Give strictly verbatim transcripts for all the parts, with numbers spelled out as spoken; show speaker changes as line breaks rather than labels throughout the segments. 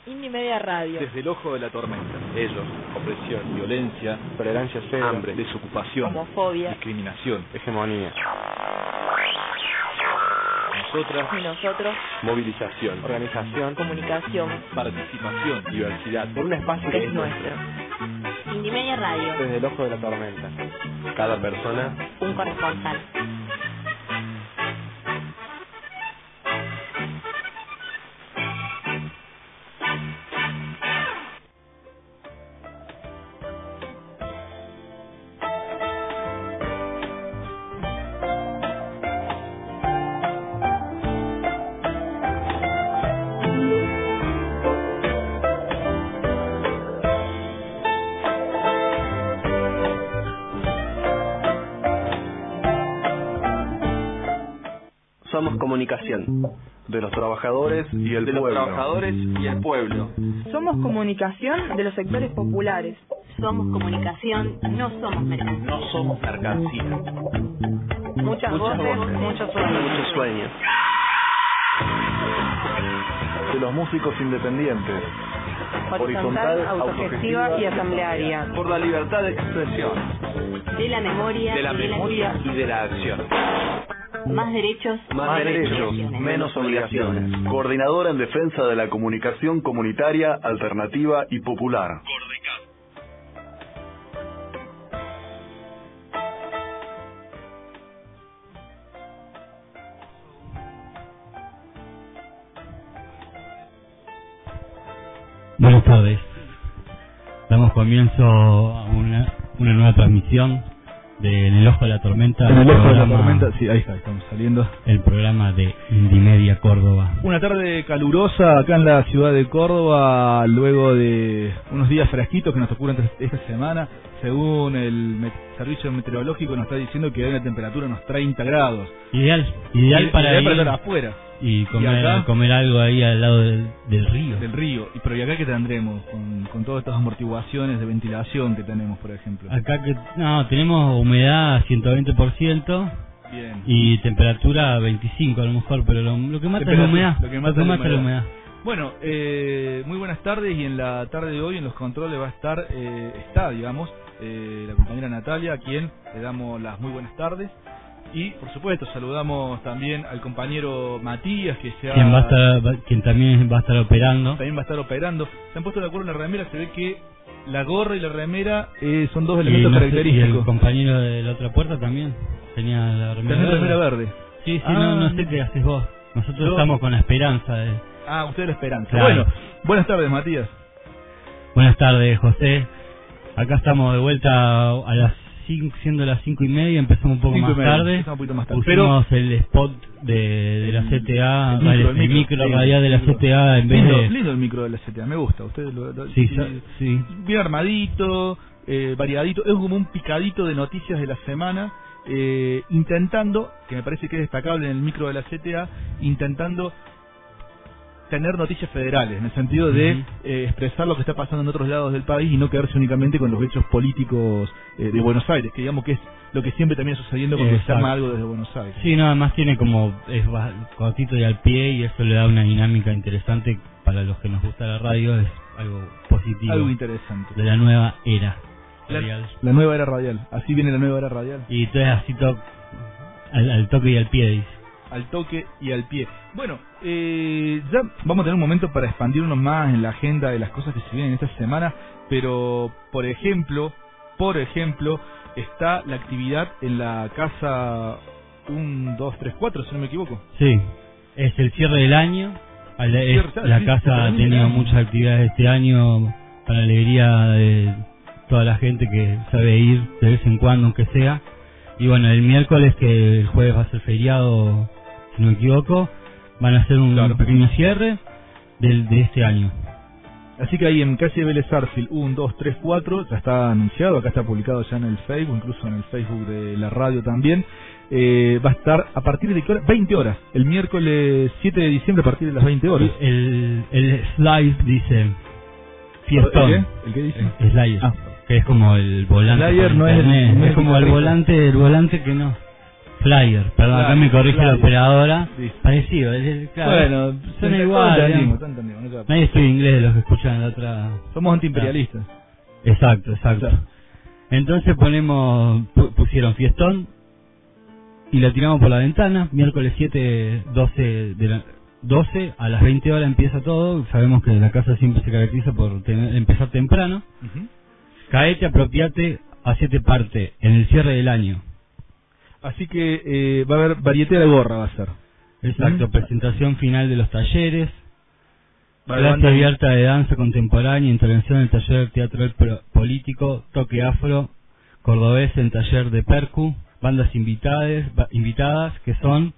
Indimedia Radio.
Desde el ojo de la tormenta.
Ellos, opresión,
Violencia,
tolerancia cero,
hambre, desocupación,
homofobia,
discriminación,
hegemonía.
Nosotras
y nosotros,
Movilización, organización,
comunicación,
participación,
diversidad. Por un espacio que
es nuestro. Indimedia Radio.
Desde el ojo de la tormenta. Cada persona,
Un corresponsal.
Somos comunicación. De los trabajadores y el
de
pueblo.
los trabajadores y el pueblo.
Somos comunicación de los sectores populares.
Somos comunicación, no somos mercancía.
no somos mercancía.
Muchas,
Muchas
voces,
voces,
muchos sueños.
Muchos sueños.
De los músicos independientes.
Horizontal, autogestiva y asamblearia.
Por la libertad de expresión.
De la memoria,
De la
y
memoria
de
y de la acción.
la... Más derechos,
Más derechos, menos obligaciones.
Coordinadora en defensa de la comunicación comunitaria, alternativa y popular.
Buenas tardes. Damos comienzo a una, una nueva transmisión de En el Ojo de la Tormenta.
En el ojo de la
programa-
tormenta, sí, ahí está, estamos saliendo.
El programa de Indimedia Córdoba.
Una tarde calurosa acá en la ciudad de Córdoba, luego de unos días fresquitos que nos ocurren esta semana. Según el met- servicio meteorológico nos está diciendo que hay una temperatura de unos treinta grados.
Ideal, ideal
Y-
para
ideal
ir
estar afuera
y comer,
acá?
comer algo ahí al lado del, del río.
del río. Y pero ¿y acá qué tendremos? Con, con todas estas amortiguaciones de ventilación que tenemos, por ejemplo.
Acá que no, tenemos humedad ciento veinte por ciento
Bien.
y temperatura veinticinco a lo mejor, pero lo, lo que mata es la
Temperatura,
humedad.
lo que mata es la
es la humedad.
Bueno, eh, muy buenas tardes, y en la tarde de hoy en los controles va a estar, eh, está, digamos, eh, la compañera Natalia, a quien le damos las muy buenas tardes. Y, por supuesto, saludamos también al compañero Matías, que se ha-
Quien, va a estar, va- quien también va a estar operando.
también va a estar operando. Se han puesto de acuerdo en la remera, se ve que la gorra y la remera eh, son dos elementos
y, no sé, y el
característicos.
compañero de la otra puerta también tenía la remera
Tenés
verde.
remera verde.
Sí, sí,
Ah.
no, no sé qué haces vos. Nosotros
Yo-
estamos con la esperanza de...
Ah, usted la esperanza.
Claro.
Bueno, buenas tardes, Matías.
Buenas tardes, José. Acá estamos de vuelta a las cinco, siendo las cinco y media, empezamos un poco
Cinco y
más
media,
tarde.
empezamos un poquito más tarde.
Pusimos el spot de, de la C T A,
el
el,
micro,
el
el
micro,
micro,
radial de la
el micro.
C T A en vez
Lindo,
de...
lindo el micro de la C T A, me gusta. Usted lo, lo-
Sí,
sí,
sa- sí.
bien armadito, eh, variadito, es como un picadito de noticias de la semana, eh, intentando, que me parece que es destacable en el micro de la C T A, intentando tener noticias federales, en el sentido de
Ujú.
eh, expresar lo que está pasando en otros lados del país y no quedarse únicamente con los hechos políticos eh, de Buenos Aires, que digamos que es lo que siempre también está sucediendo cuando se
Exacto.
arma algo desde Buenos Aires.
Sí, nada más tiene como, es ba- cortito y al pie, y eso le da una dinámica interesante para los que nos gusta la radio, es algo positivo
Algo interesante.
de la nueva era
La,
radial.
la nueva era radial, así viene la nueva era radial.
Y entonces así to al, al toque y al pie, dice.
Al toque y al pie. Bueno, eh, ya vamos a tener un momento para expandirnos más en la agenda de las cosas que se vienen esta semana, pero por ejemplo, por ejemplo, está la actividad en la casa uno, dos, tres, cuatro, si no me equivoco.
Sí, es el cierre del año. A La, es-
Cierre,
la
sí,
casa
se
ha
termina el
tenido
año.
muchas actividades este año para la alegría de toda la gente que sabe ir de vez en cuando, aunque sea. Y bueno, el miércoles, que el jueves va a ser feriado, si no me equivoco, van a hacer un
Claro.
pequeño cierre del, de este año.
Así que ahí en calle Vélez Arfield uno, dos, tres, cuatro, ya está anunciado, acá está publicado ya en el Facebook, incluso en el Facebook de la radio también. Eh, va a estar a partir de ¿qué hora? veinte horas, el miércoles siete de diciembre a partir de las veinte horas.
El, el slide dice fiestón.
¿El qué? ¿El qué dice?
Eh, Slayer,
Ah.
que es como el volante.
Slayer
por
no es el-
internet.
no es
es
el
como el
guitarrista.
volante, el volante que no. Flyer, perdón, acá me corrige
flyer.
la operadora.
Sí.
Parecido, es, es- claro,
Bueno,
suena
todos
igual.
entendimos,
digamos.
todos entendimos, no te va a-
Nadie estudia inglés de los que escuchan en la otra.
Somos antiimperialistas.
Exacto, exacto.
Claro.
Entonces ponemos, pu- pusieron fiestón y la tiramos por la ventana. Miércoles siete, doce de la, doce a las veinte horas empieza todo. Sabemos que la casa siempre se caracteriza por tener- empezar temprano.
Ujú.
Caete, apropiate, hacete parte en el cierre del año.
Así que eh, va a haber varieté de gorra, va a ser.
Exacto,
¿Mm?
presentación final de los talleres.
Va a haber
Clase
banda-
abierta de danza contemporánea, intervención en el taller teatral pro- político, toque afro, cordobés en taller de percu, bandas invitadas, ba- invitadas que son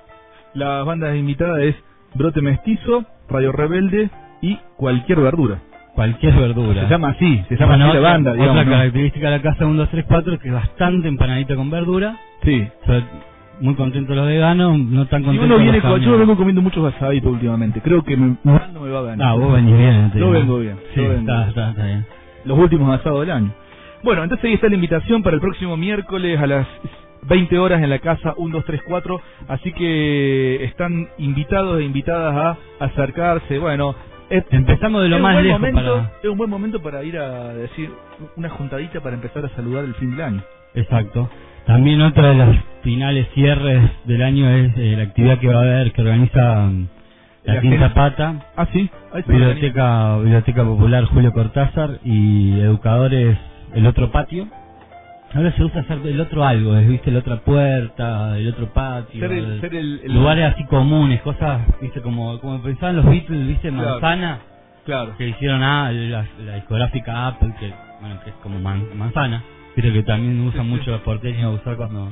Las bandas invitadas es Brote Mestizo, Radio Rebelde y Cualquier Verdura.
cualquier verdura.
Se llama así, se llama
Bueno,
así la
otra,
banda, digamos.
otra
¿no?
característica de la casa uno, dos, tres, cuatro que es bastante empanadita con verdura.
Sí.
Son muy contentos los veganos, no tan
Si
contentos
uno viene
los
con, yo
camiones.
vengo comiendo muchos asaditos últimamente. Creo que me, no me va a ganar.
Ah, vos venís bien. te
Yo
digo.
vengo bien,
Sí,
yo vengo
está,
bien.
está, está bien.
Los últimos asados del año. Bueno, entonces ahí está la invitación para el próximo miércoles a las veinte horas en la casa uno dos tres cuatro. Así que están invitados e invitadas a acercarse. Bueno, es,
Empezamos de lo
es
más
un buen
lejos
momento,
para...
es un buen momento para ir a decir una juntadita para empezar a saludar el fin del año.
Exacto. También otra de las finales cierres del año es eh, la actividad que va a haber, que organiza mm, la
La
Quinta
gente-
Pata,
Ah, sí. Ahí se organiza.
Biblioteca, Biblioteca Popular Julio Cortázar y Educadores El Otro Patio. Ahora se usa hacer el otro algo, es, viste, la otra puerta, el otro patio,
Ser el-
el-
ser el- el-
lugares así comunes, cosas, viste, como como pensaban los Beatles, viste,
Claro.
manzana,
Claro.
que hicieron ah, la, la discográfica Apple, que bueno, que es como man- manzana, creo que también usan
Sí, sí.
mucho los porteños a usar cuando...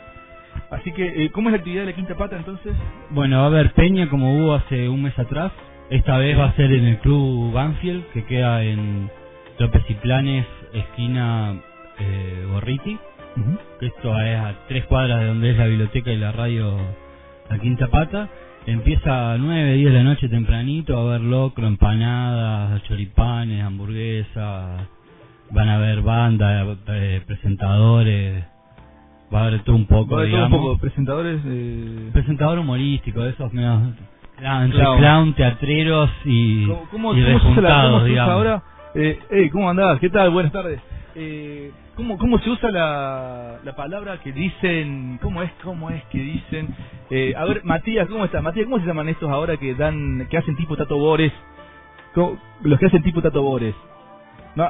Así que, eh, ¿cómo es la actividad de la Quinta Pata entonces?
Bueno, va a haber peña como hubo hace un mes atrás. Esta vez va a ser en el Club Banfield, que queda en López y Planes, esquina eh, Gorriti.
Ujú.
Que esto es a tres cuadras de donde es la biblioteca y la radio La Quinta Pata. Empieza a nueve, diez de la noche tempranito, va a haber locro, empanadas, choripanes, hamburguesas. Van a haber bandas, eh, presentadores. Va a haber todo un poco,
Va a haber todo un
digamos.
poco, presentadores. Eh...
Presentador humorístico, de esos medios, claro, entre
Clown.
clown, teatreros y,
¿Cómo, cómo,
y
cómo se usa, la,
rejuntados,
cómo se usa
digamos.
ahora? Eh, hey, ¿cómo andás? ¿Qué tal? Buenas tardes. Eh, ¿cómo, ¿Cómo se usa la, la palabra que dicen? ¿Cómo es? ¿Cómo es que dicen? Eh, a ver, Matías, ¿cómo estás? Matías, ¿cómo se llaman estos ahora que dan, que hacen tipo Tato Bores? ¿Cómo- Los que hacen tipo Tato Bores. No.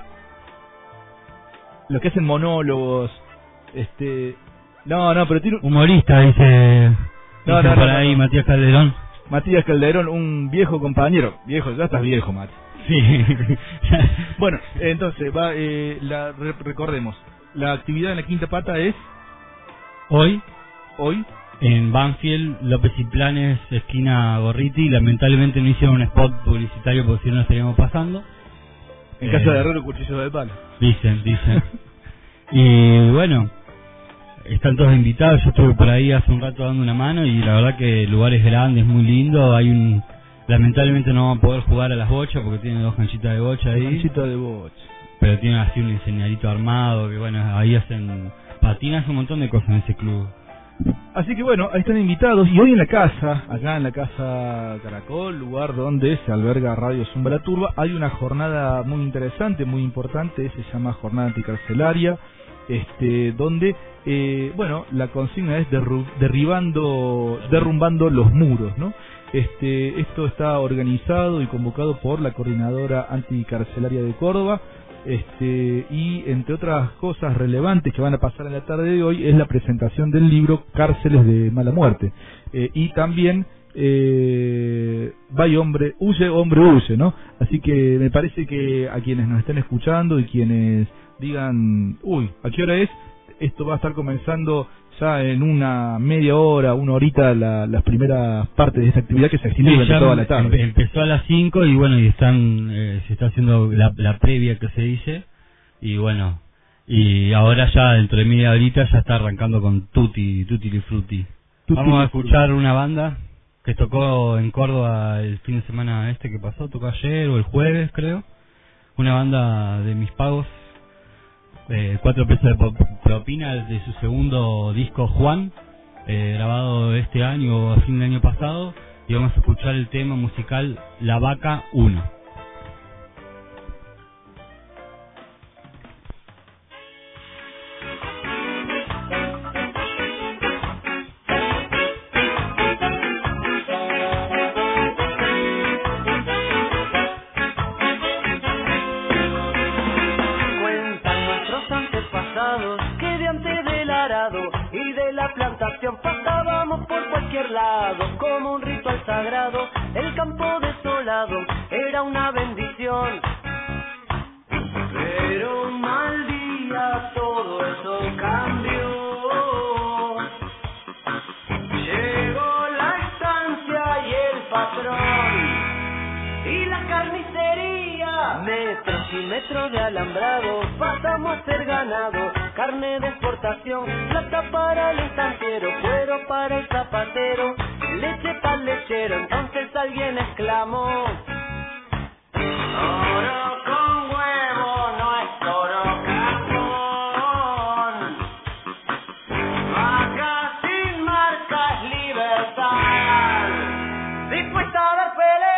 Los que hacen monólogos. Este. No, no, pero tiene un-
Humorista, dice,
No,
dice
no, no,
por
no,
ahí
no.
Matías Calderón.
Matías Calderón, un viejo compañero. Viejo, ya estás viejo, Mati.
Sí.
Bueno, entonces, va, eh, la, re- recordemos, la actividad en la Quinta Pata es
Hoy,
hoy.
en Banfield, López y Planes, esquina Gorriti, lamentablemente no hicieron un spot publicitario porque si no nos estaríamos pasando.
En
Eh,
casa de Herrero, cuchillo de palo.
Dicen, dicen. Y bueno, están todos invitados. Yo estuve por ahí hace un rato dando una mano y la verdad que el lugar es grande, es muy lindo. Hay un, lamentablemente no van a poder jugar a las bochas porque tienen dos canchitas de bocha ahí,
Canchita de bocha.
pero tienen así un enseñadito armado que bueno, ahí hacen patinas, un montón de cosas en ese club.
Así que bueno, ahí están invitados. Y hoy en la casa, acá en la casa Caracol, lugar donde se alberga Radio Zumba La Turba, hay una jornada muy interesante, muy importante, se llama Jornada Anticarcelaria, este, donde, eh, bueno, la consigna es derru- derribando, derrumbando los muros, ¿no? Este, esto está organizado y convocado por la Coordinadora Anticarcelaria de Córdoba. Este, y entre otras cosas relevantes que van a pasar en la tarde de hoy es la presentación del libro Cárceles de Mala Muerte, eh, y también eh, vaya hombre, huye hombre huye, ¿no? Así que me parece que a quienes nos estén escuchando y quienes digan, uy, ¿a qué hora es? Esto va a estar comenzando ya en una media hora, una horita, la, las primeras partes de esta actividad que se extiende
Sí,
durante
ya
toda la
em-
tarde.
empezó a las cinco y bueno, y están eh, se está haciendo la, la previa que se dice y bueno, y ahora ya dentro de media horita ya está arrancando con Tutti, Tutti li Frutti.
Tutti
Vamos a
li
escuchar una banda que tocó en Córdoba el fin de semana este que pasó, tocó ayer o el jueves creo, una banda de Mis Pagos, eh, cuatro pesos de po- propina de su segundo disco Juan, eh, grabado este año o a fin de año pasado, y vamos a escuchar el tema musical La Vaca uno.
Y de la plantación pasábamos por cualquier lado, como un ritual sagrado. El campo desolado era una bendición, pero un mal día todo eso cambió. Llegó la estancia y el patrón y la carnicería, metros y metros de alambrado, pasamos a ser ganado, carne de exportación, plata para el estanciero, cuero para el zapatero, leche para el lechero. Entonces alguien exclamó: oro con huevo no es oro carbón, vaca sin marca es libertad, dispuesta a dar pelea.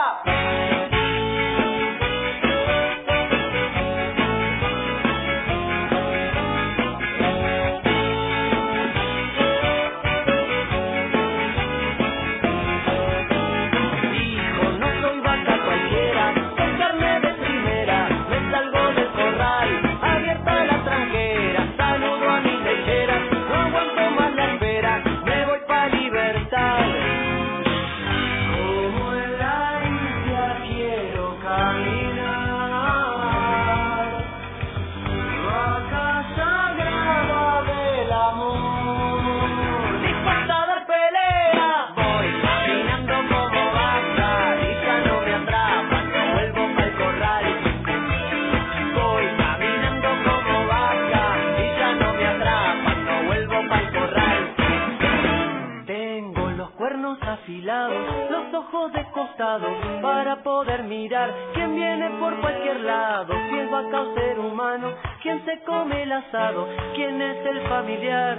Los ojos de costado para poder mirar quién viene por cualquier lado, si es vaca o ser humano, quién se come el asado, quién es el familiar.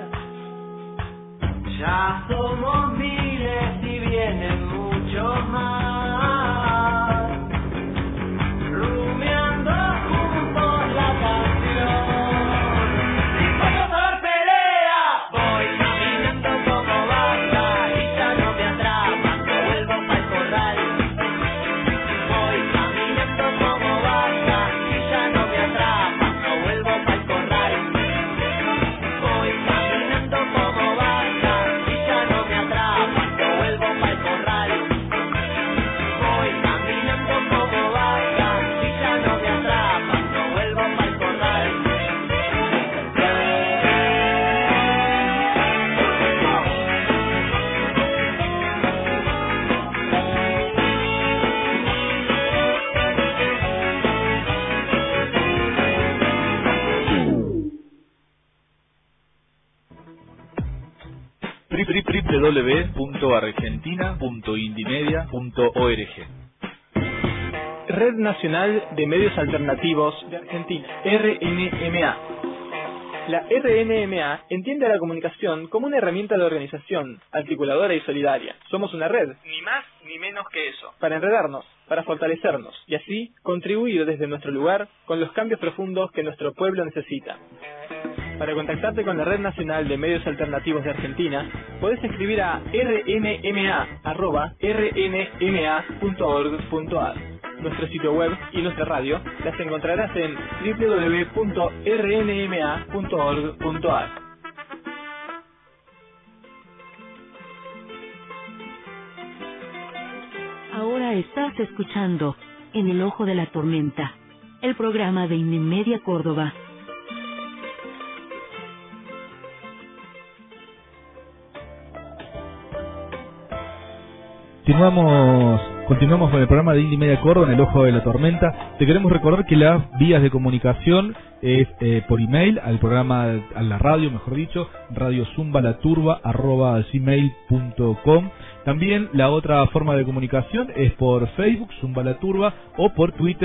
Ya somos miles y vienen muchos más, rumiando juntos la canción. ¡Dispuestos a dar pelea! Voy caminando como vaca y ya no me atrapan, no vuelvo pa'l corral. Voy caminando como vaca y ya no me atrapan, no vuelvo pa'l corral. Voy caminando como vaca y ya no me atrapan, no vuelvo pa'l corral. Voy caminando como vaca y ya no me atrapan, no vuelvo pa'l corral.
w w w punto argentina punto indimedia punto org.
Red Nacional de Medios Alternativos de Argentina, R N M A. La R N M A entiende a la comunicación como una herramienta de organización, articuladora y solidaria. Somos una red,
ni más ni menos que eso,
para enredarnos, para fortalecernos y así contribuir desde nuestro lugar con los cambios profundos que nuestro pueblo necesita. Para contactarte con la Red Nacional de Medios Alternativos de Argentina, podés escribir a r n m a arroba r n m a punto org punto a r. Nuestro sitio web y nuestra radio las encontrarás en w w w punto r n m a punto org punto a r.
Ahora estás escuchando En el Ojo de la Tormenta, el programa de Indimedia Córdoba.
Continuamos, continuamos con el programa de Indimedia Córdoba, en el Ojo de la Tormenta. Te queremos recordar que las vías de comunicación es eh, por email al programa, a la radio, mejor dicho, radiozumbalaturba arroba gmail punto com. También la otra forma de comunicación es por Facebook, Zumba la Turba, o por Twitter,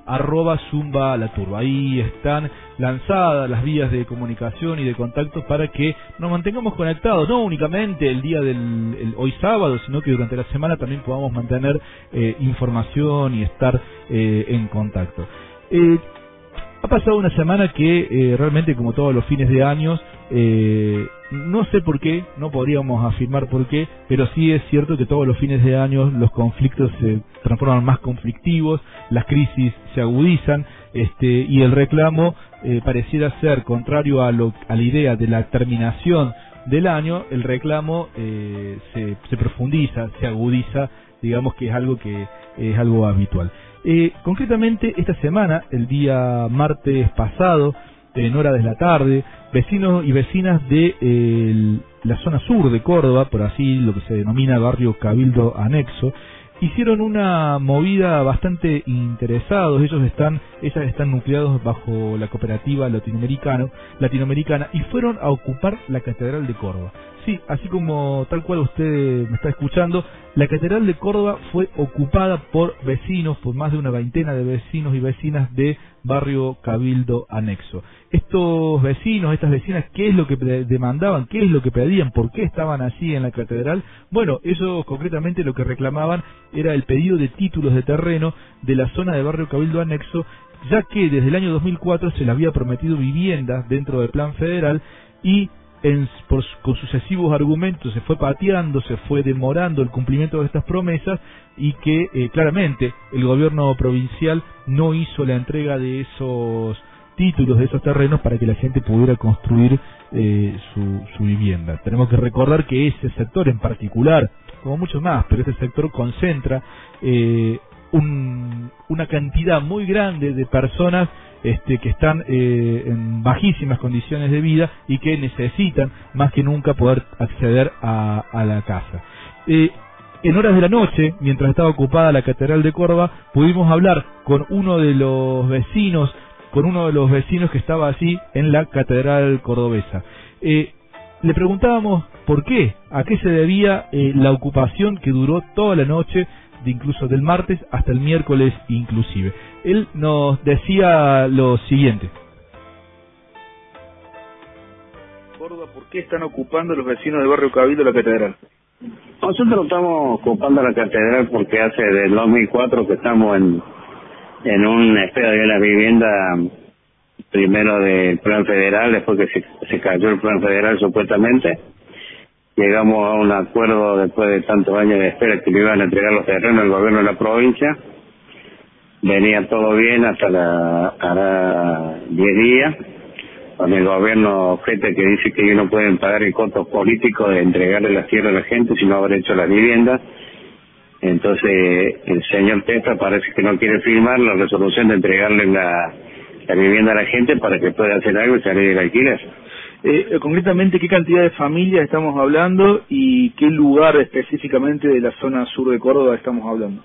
arroba Zumba La Turba. Ahí están lanzadas las vías de comunicación y de contacto para que nos mantengamos conectados, no únicamente el día del el, hoy sábado, sino que durante la semana también podamos mantener eh, información y estar eh, en contacto. Eh, ha pasado una semana que eh, realmente, como todos los fines de años, eh, no sé por qué, no podríamos afirmar por qué, pero sí es cierto que todos los fines de año los conflictos se transforman más conflictivos, las crisis se agudizan, este, y el reclamo eh, pareciera ser contrario a, lo, a la idea de la terminación del año. El reclamo eh, se, se profundiza, se agudiza, digamos que es algo que es algo habitual. Eh, concretamente esta semana, el día martes pasado, en horas de la tarde, vecinos y vecinas de eh, la zona sur de Córdoba, por así lo que se denomina barrio Cabildo Anexo, hicieron una movida bastante interesados. Ellos están, ellas están nucleados bajo la cooperativa latinoamericana, latinoamericana y fueron a ocupar la Catedral de Córdoba. Sí, así como tal cual usted me está escuchando, la Catedral de Córdoba fue ocupada por vecinos, por más de una veintena de vecinos y vecinas de barrio Cabildo Anexo. Estos vecinos, estas vecinas, ¿qué es lo que demandaban? ¿Qué es lo que pedían? ¿Por qué estaban allí en la catedral? Bueno, ellos concretamente lo que reclamaban era el pedido de títulos de terreno de la zona de barrio Cabildo Anexo, ya que desde el año dos mil cuatro se les había prometido viviendas dentro del plan federal y En, por, con sucesivos argumentos se fue pateando, se fue demorando el cumplimiento de estas promesas y que eh, claramente el gobierno provincial no hizo la entrega de esos títulos, de esos terrenos para que la gente pudiera construir eh, su, su vivienda. Tenemos que recordar que ese sector en particular, como muchos más, pero ese sector concentra eh, un, una cantidad muy grande de personas Este, que están eh, en bajísimas condiciones de vida y que necesitan más que nunca poder acceder a, a la casa. Eh, en horas de la noche, mientras estaba ocupada la Catedral de Córdoba, pudimos hablar con uno de los vecinos, con uno de los vecinos que estaba allí en la Catedral Cordobesa. Eh, le preguntábamos por qué, a qué se debía eh, la ocupación que duró toda la noche, de incluso del martes hasta el miércoles inclusive. Él nos decía lo siguiente.
Córdoba, ¿por qué están ocupando los vecinos del barrio Cabildo la catedral?
Nosotros estamos ocupando la catedral porque hace del dos mil cuatro que estamos en en una espera de la vivienda, primero del plan federal, después que se, se cayó el plan federal supuestamente. Llegamos a un acuerdo después de tantos años de espera que le iban a entregar los terrenos al gobierno de la provincia. Venía todo bien hasta la hará diez días, con el gobierno ojete que dice que ellos no pueden pagar el costo político de entregarle las tierras a la gente si no haber hecho las viviendas. Entonces el señor Testa parece que no quiere firmar la resolución de entregarle la, la vivienda a la gente para que pueda hacer algo y salir del alquiler.
Eh, concretamente, ¿qué cantidad de familias estamos hablando y qué lugar específicamente de la zona sur de Córdoba estamos hablando?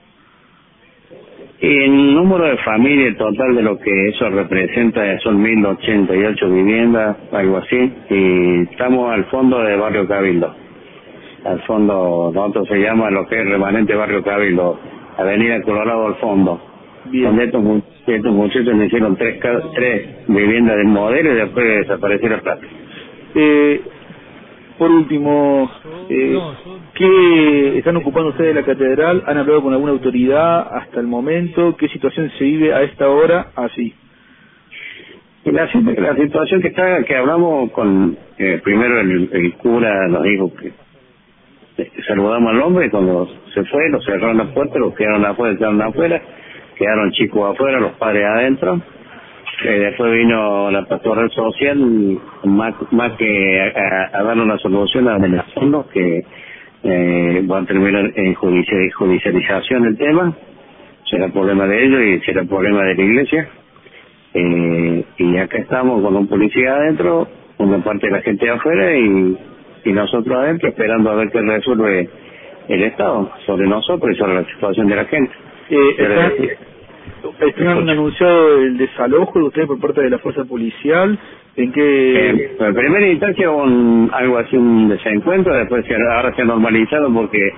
El número de familias total de lo que eso representa son mil ochenta y ocho viviendas, algo así, y estamos al fondo de Barrio Cabildo. Al fondo, nosotros se llama lo que es remanente Barrio Cabildo, Avenida Colorado al fondo. Bien. Donde estos, estos muchachos me hicieron tres, tres viviendas del modelo y después desapareció la plata.
Eh, por último, eh, ¿qué están ocupando ustedes de la catedral? ¿Han hablado con alguna autoridad hasta el momento? ¿Qué situación se vive a esta hora así?
La, la situación que está, que hablamos con, eh, primero el, el cura nos dijo que eh, saludamos al hombre, cuando se fue, nos cerraron las puertas, los quedaron afuera, quedaron afuera, quedaron chicos afuera, los padres adentro. Eh, después vino la pastoral social, más, más que a, a dar una solución amenazando que eh, van a terminar en judicial, judicialización el tema. Será problema de ellos y será problema de la iglesia. Eh, y acá estamos con un policía adentro, una parte de la gente afuera y, y nosotros adentro esperando a ver qué resuelve el Estado sobre nosotros y sobre la situación de la gente.
Eh, Pero, ¿Están anunciado el desalojo de ustedes por parte de la fuerza policial? ¿En qué...?
Eh, en primera instancia un, algo así, un desencuentro, después se, ahora se ha normalizado porque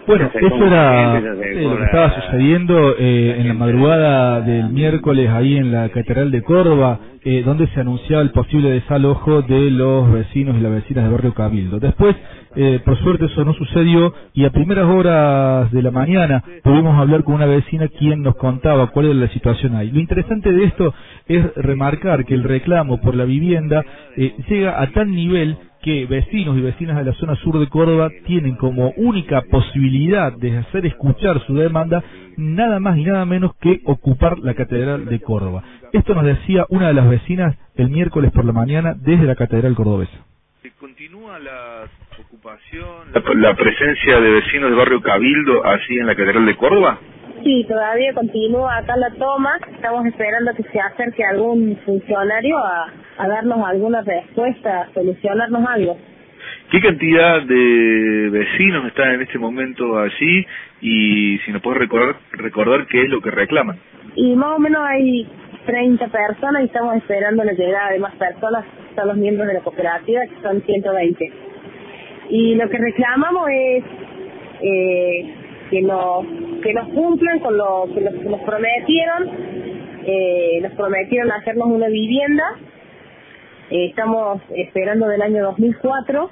Bueno, eso era eh, lo que estaba sucediendo eh, en la madrugada del miércoles ahí en la Catedral de Córdoba, eh, donde se anunciaba el posible desalojo de los vecinos y las vecinas de Barrio Cabildo. Después, eh, por suerte eso no sucedió, y a primeras horas de la mañana pudimos hablar con una vecina quien nos contaba cuál era la situación ahí. Lo interesante de esto es remarcar que el reclamo por la vivienda eh, llega a tal nivel que vecinos y vecinas de la zona sur de Córdoba tienen como única posibilidad de hacer escuchar su demanda nada más y nada menos que ocupar la Catedral de Córdoba. Esto nos decía una de las vecinas el miércoles por la mañana desde la Catedral Cordobesa.
¿Continúa la ocupación, la, la presencia de vecinos del barrio Cabildo así en la Catedral de Córdoba?
Sí, todavía continúa acá la toma. Estamos esperando que se acerque algún funcionario a, a darnos alguna respuesta, a solucionarnos algo.
¿Qué cantidad de vecinos están en este momento allí? Y si nos puedes recordar, recordar qué es lo que reclaman.
Y más o menos hay treinta personas y estamos esperando la llegada de más personas. Son los miembros de la cooperativa, que son ciento veinte. Y lo que reclamamos es eh, que nos que nos cumplan con lo que nos, que nos prometieron. Eh, nos prometieron hacernos una vivienda. Eh, estamos esperando del año dos mil cuatro.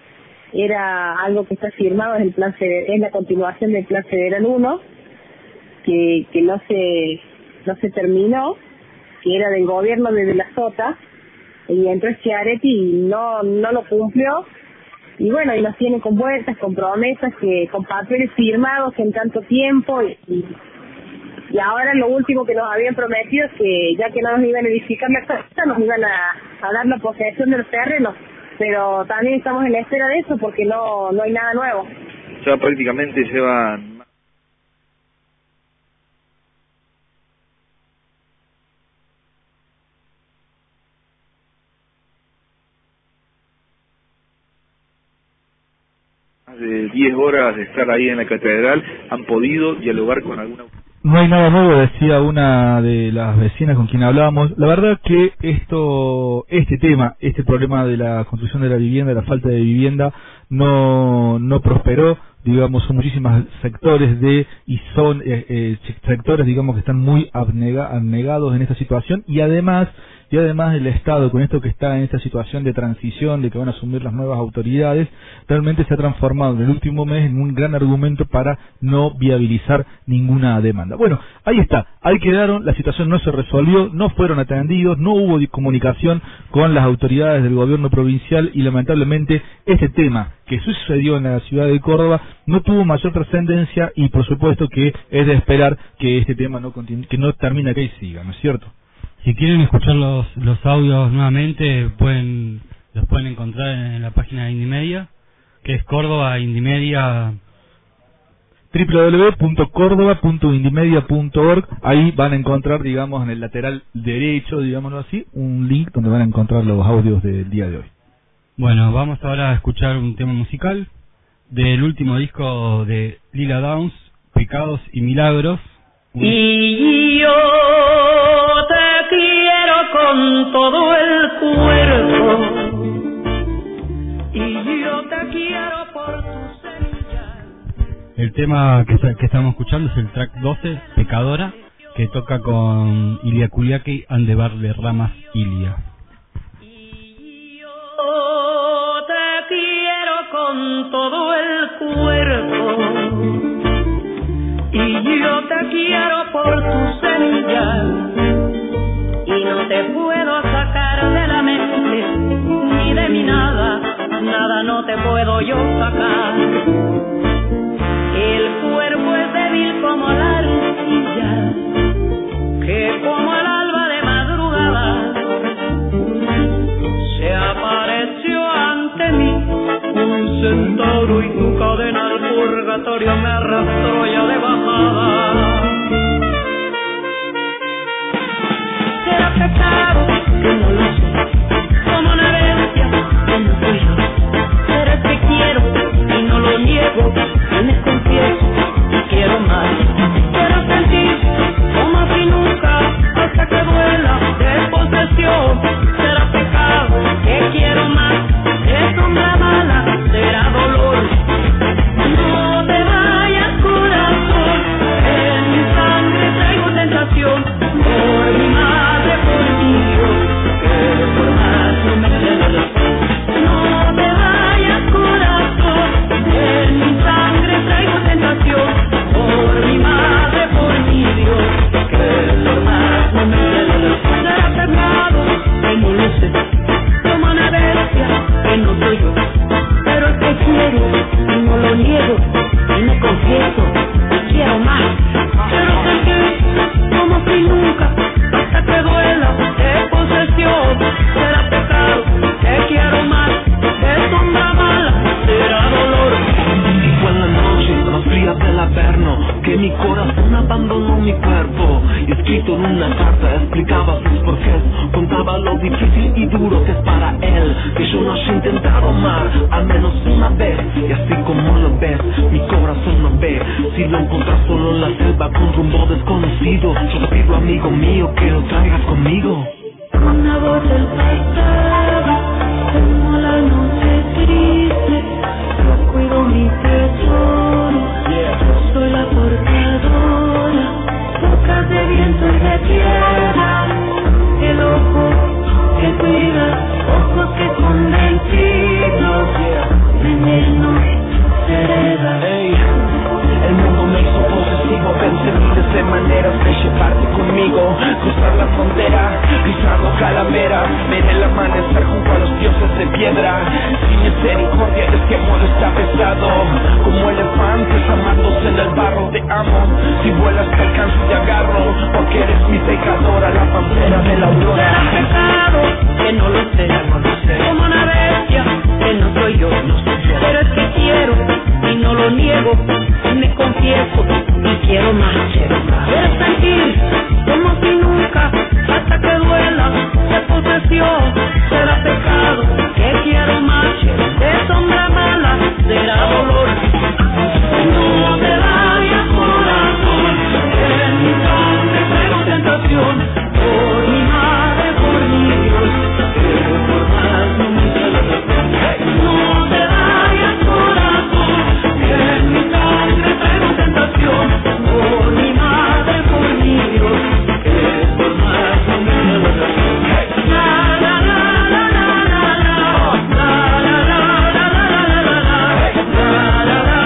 Era algo que está firmado en el plan federal, es la continuación del Plan Federal uno, que que no se no se terminó, que era del gobierno de De la Sota, y entró Schiaretti y no no lo cumplió. Y bueno, y nos tienen con vueltas, con promesas, que con papeles firmados en tanto tiempo, y, y, y ahora lo último que nos habían prometido es que ya que no nos iban a edificar la casa, nos iban a, a dar la posesión de los terrenos, pero también estamos en la espera de eso porque no no hay nada nuevo.
Ya prácticamente llevan... de diez horas de estar ahí en la catedral. ¿Han podido dialogar con alguna?
No hay nada nuevo, decía una de las vecinas con quien hablábamos. La verdad que esto, este tema, este problema de la construcción de la vivienda, de la falta de vivienda, no no prosperó. Digamos, son muchísimos sectores de y son eh, eh, sectores, digamos, que están muy abnega, abnegados en esta situación, y además y además el Estado, con esto que está en esta situación de transición, de que van a asumir las nuevas autoridades, realmente se ha transformado en el último mes en un gran argumento para no viabilizar ninguna demanda. Bueno, ahí está, ahí quedaron, la situación no se resolvió, no fueron atendidos, no hubo comunicación con las autoridades del gobierno provincial, y lamentablemente este tema que sucedió en la ciudad de Córdoba no tuvo mayor trascendencia, y por supuesto que es de esperar que este tema no continúe, que no termine acá y siga, ¿no es cierto?
Si quieren escuchar los los audios nuevamente, pueden los pueden encontrar en la página de Indimedia, que es Córdoba Indimedia,
doble u doble u doble u punto córdoba punto indimedia punto org. Ahí van a encontrar, digamos, en el lateral derecho, digámoslo así, un link donde van a encontrar los audios del día de hoy.
Bueno, vamos ahora a escuchar un tema musical del último disco de Lila Downs, Pecados y Milagros.
Y yo te quiero con todo el cuerpo, y yo te quiero por tu semilla.
El tema que, que estamos escuchando es el track doce, Pecadora, que toca con Ilia Kuliaki and the Valderramas Ilia.
Y yo te quiero con todo el cuerpo, y yo te quiero por tu semilla, y no te puedo sacar de la mente, ni de mi nada, nada no te puedo yo sacar. El cuerpo es débil como la arcilla, que como el alba de madrugada se apareció ante mí un centauro, y tu cadena al purgatorio me arrastró ya de bajada. Será pecado que no lo sé, como una bestia que no soy yo, pero es que quiero por mi madre, por mi Dios, que por más no me celes. No te vayas, corazón, en mi sangre traigo tentación, por mi madre, por mi Dios, que por más no me celes. Será pecado, que no lo sé, como una bestia, que no soy yo, pero es que quiero y no lo niego, y me confieso y quiero más. Quiero sentir como si nunca, hasta que duela de posesión. Será pecado, que quiero más, es sombra mala, será dolor.
Y fue en la noche más fría del Averno que mi corazón abandonó mi cuerpo, y escrito en una carta explicaba sus porqués, contaba lo difícil y duro que es para él, que yo no haya intentado amar al menos una vez. Y así como lo ves, mi corazón no ve, si lo encuentras solo en la selva con rumbo desconocido, yo te pido, amigo mío, que lo traigas conmigo.
Una voz del pasado, como la noche triste, yo cuido mi tesoro, yo soy la portadora, bocas de viento y de tierra, el ojo que cuida, ojos que convencidos, veneno se hereda.
Hey, el mundo me hizo posesivo, pensé miles de maneras de llevarte conmigo, cruzar la frontera, pisando calaveras, ver el amanecer junto a los dioses de piedra, sin misericordia es que modo está pesado, como elefantes amándose en el barro. Te amo, si vuelas te alcanzo y te agarro, porque eres mi pecadora, la pantera de la aurora.
Será pecado, que no lo sé, no lo sé, como una bestia, que no soy yo, no soy yo, pero es que quiero y no lo niego, me confieso y quiero más, quiero más. Quiero sentir como si nunca, hasta que duela de posesión. Será pecado, que quiero más, de sombra mala será dolor. No te vayas, corazón, en mi sangre traigo tentación, por mi madre, por mi Dios, que por más no me celes. No te vayas, corazón, en mi sangre traigo tentación, por mi madre, por mi Dios, que por más no me celes. La la la la la la la, la la la la la la la la, la la la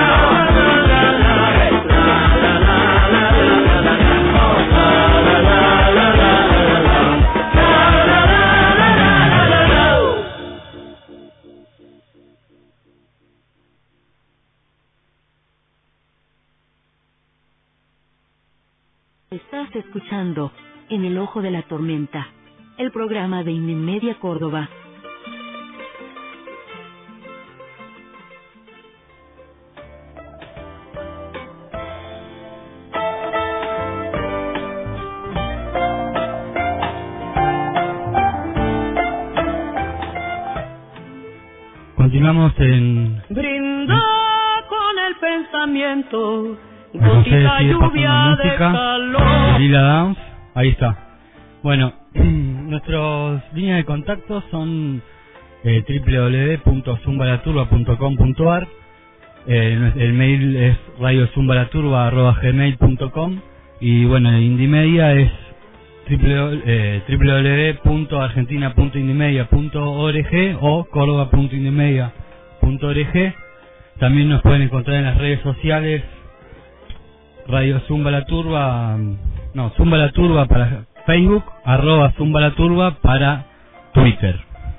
Estás escuchando En el Ojo de la Tormenta, el programa de Inmedia Córdoba.
Continuamos en...
Brinda con el pensamiento,
José
gotita
sigue
lluvia
pasando
de
música.
calor.
Lila Downs, ahí está. Bueno, nuestras líneas de contacto son eh, doble u doble u doble u punto zumbalaturba punto com punto a r, eh, el mail es radiozumbaalaturba arroba gmail punto com, y bueno, Indimedia es doble u doble u doble u punto argentina punto indimedia punto org o córdoba punto indimedia punto org. También nos pueden encontrar en las redes sociales, Radio Zumba La Turba, no, Zumba La Turba para Facebook, arroba Zumba La Turba para Twitter.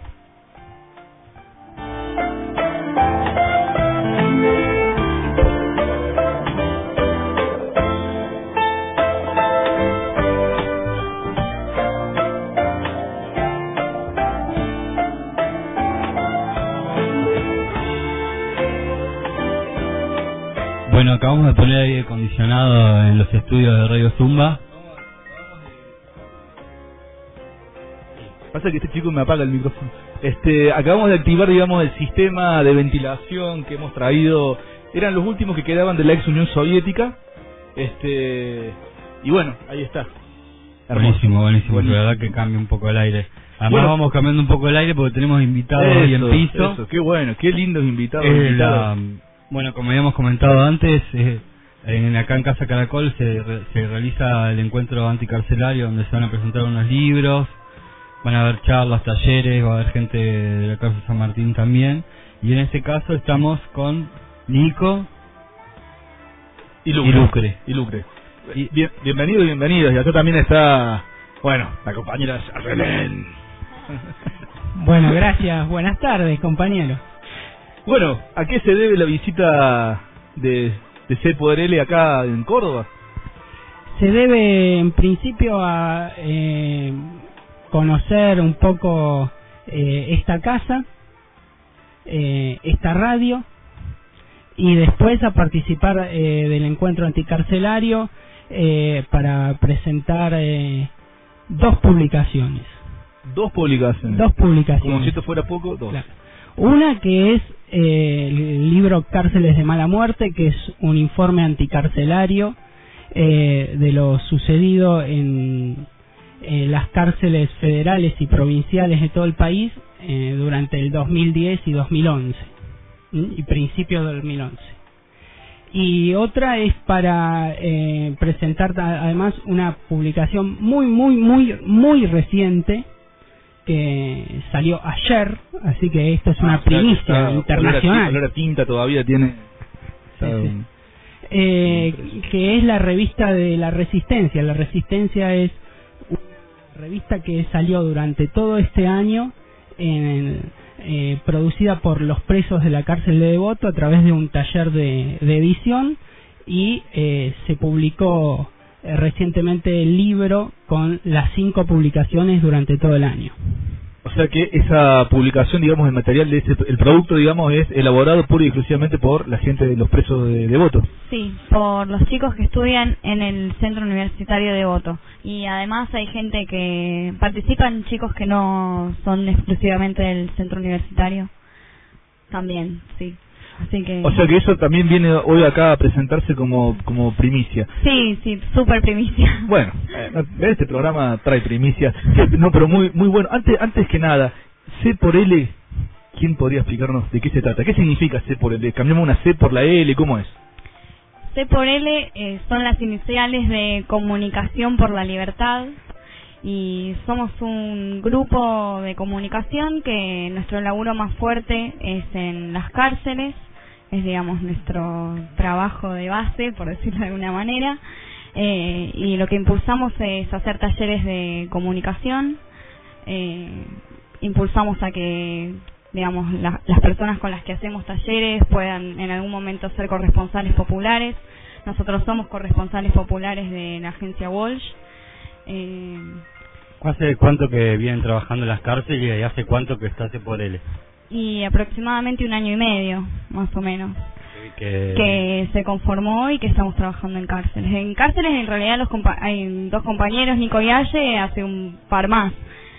Bueno, acabamos de poner aire acondicionado en los estudios de Radio Zumba.
Pasa que este chico me apaga el micrófono. Este, acabamos de activar, digamos, el sistema de ventilación que hemos traído. Eran los últimos que quedaban de la ex Unión Soviética. Este, y bueno, ahí está.
Buenísimo, buenísimo,
buenísimo.
La verdad que cambia un poco el aire. Además
Bueno,
vamos cambiando un poco el aire porque tenemos invitados ahí en
eso,
piso.
eso, qué bueno, qué lindos invitados.
Eh,
invitados.
la, bueno, como habíamos comentado antes, eh, En, acá en Casa Caracol se, re, se realiza el encuentro anticarcelario donde se van a presentar unos libros, van a haber charlas, talleres, va a haber gente de la cárcel San Martín también. Y en este caso estamos con Nico
y Lucre. Y Lucre. Y Lucre. Y, bien, bienvenidos y bienvenidos. Y acá también está, bueno, la compañera Arlén.
Bueno, gracias. Buenas tardes, compañeros.
Bueno, ¿a qué se debe la visita de, de C por L acá en Córdoba?
Se debe, en principio, a eh, conocer un poco eh, esta casa, eh, esta radio, y después a participar eh, del encuentro anticarcelario eh, para presentar eh, dos publicaciones.
Dos publicaciones.
Dos publicaciones.
Como si esto fuera poco, dos.
Claro. Una que es eh, el libro Cárceles de Mala Muerte, que es un informe anticarcelario eh, de lo sucedido en eh, las cárceles federales y provinciales de todo el país eh, durante el dos mil diez y dos mil once, ¿m? y principios del dos mil once. Y otra es para eh, presentar además una publicación muy, muy, muy, muy reciente, que salió ayer, así que esto es una ah, primicia está, internacional.
Olor a tinta todavía tiene.
Sí, sí. Eh, que es la revista de la Resistencia. La Resistencia es una revista que salió durante todo este año, en, eh, producida por los presos de la cárcel de Devoto a través de un taller de, de edición, y eh, se publicó Eh, recientemente el libro con las cinco publicaciones durante todo el año.
O sea que esa publicación, digamos, el material de ese, el producto, digamos, es elaborado pura y exclusivamente por la gente de los presos de Devoto.
Sí, por los chicos que estudian en el Centro Universitario de Devoto. Y además hay gente que participan, chicos que no son exclusivamente del Centro Universitario. También, sí. Así que...
O sea que eso también viene hoy acá a presentarse como como primicia.
Sí, sí, súper primicia.
Bueno, eh, este programa trae primicia. No, pero muy muy bueno. Antes antes que nada, C por L, ¿quién podría explicarnos de qué se trata? ¿Qué significa C por L? ¿Cambiamos una C por la L? ¿Cómo es?
C por L eh, son las iniciales de Comunicación por la Libertad. Y somos un grupo de comunicación que nuestro laburo más fuerte es en las cárceles, es digamos nuestro trabajo de base, por decirlo de alguna manera, eh, y lo que impulsamos es hacer talleres de comunicación, eh, impulsamos a que digamos la, las personas con las que hacemos talleres puedan en algún momento ser corresponsales populares. Nosotros somos corresponsales populares de la agencia Walsh. Eh,
¿Hace cuánto que vienen trabajando en las cárceles y hace cuánto que está C por L?
Y aproximadamente un año y medio, más o menos,
que...
que se conformó y que estamos trabajando en cárceles. En cárceles en realidad los compa hay dos compañeros, Nico y Aye, hace un par más,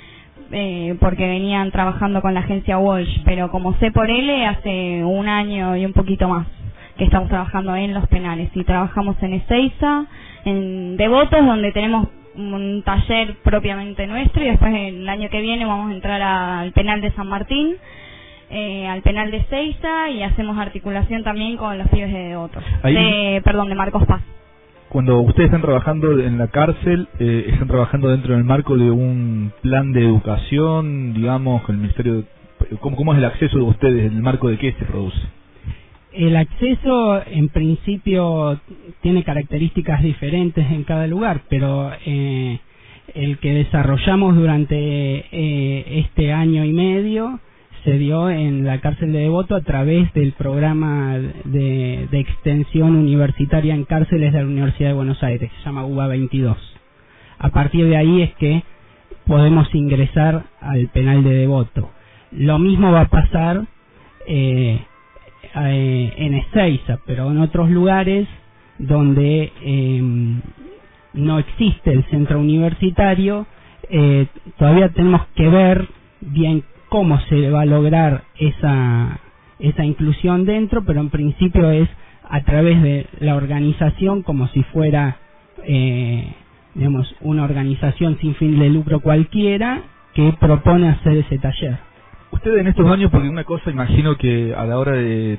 eh, porque venían trabajando con la agencia Walsh, pero como C por L hace un año y un poquito más que estamos trabajando en los penales. Y trabajamos en Ezeiza, en Devotos, donde tenemos un taller propiamente nuestro, y después el año que viene vamos a entrar al penal de San Martín, eh, al penal de Ezeiza, y hacemos articulación también con los pibes de Devotos, de, perdón, de Marcos Paz.
Cuando ustedes están trabajando en la cárcel, eh, están trabajando dentro del marco de un plan de educación, digamos, con el Ministerio de, ¿cómo, ¿cómo es el acceso de ustedes? ¿En el marco de qué se produce?
El acceso, en principio, tiene características diferentes en cada lugar, pero eh, el que desarrollamos durante eh, este año y medio se dio en la cárcel de Devoto a través del programa de, de extensión universitaria en cárceles de la Universidad de Buenos Aires, que se llama U B A veintidós. A partir de ahí es que podemos ingresar al penal de Devoto. Lo mismo va a pasar eh, Eh, en Ezeiza, pero en otros lugares donde eh, no existe el centro universitario, eh, todavía tenemos que ver bien cómo se va a lograr esa esa inclusión dentro, pero en principio es a través de la organización, como si fuera eh, digamos una organización sin fin de lucro cualquiera que propone hacer ese taller.
Ustedes en estos años, porque una cosa imagino que a la hora de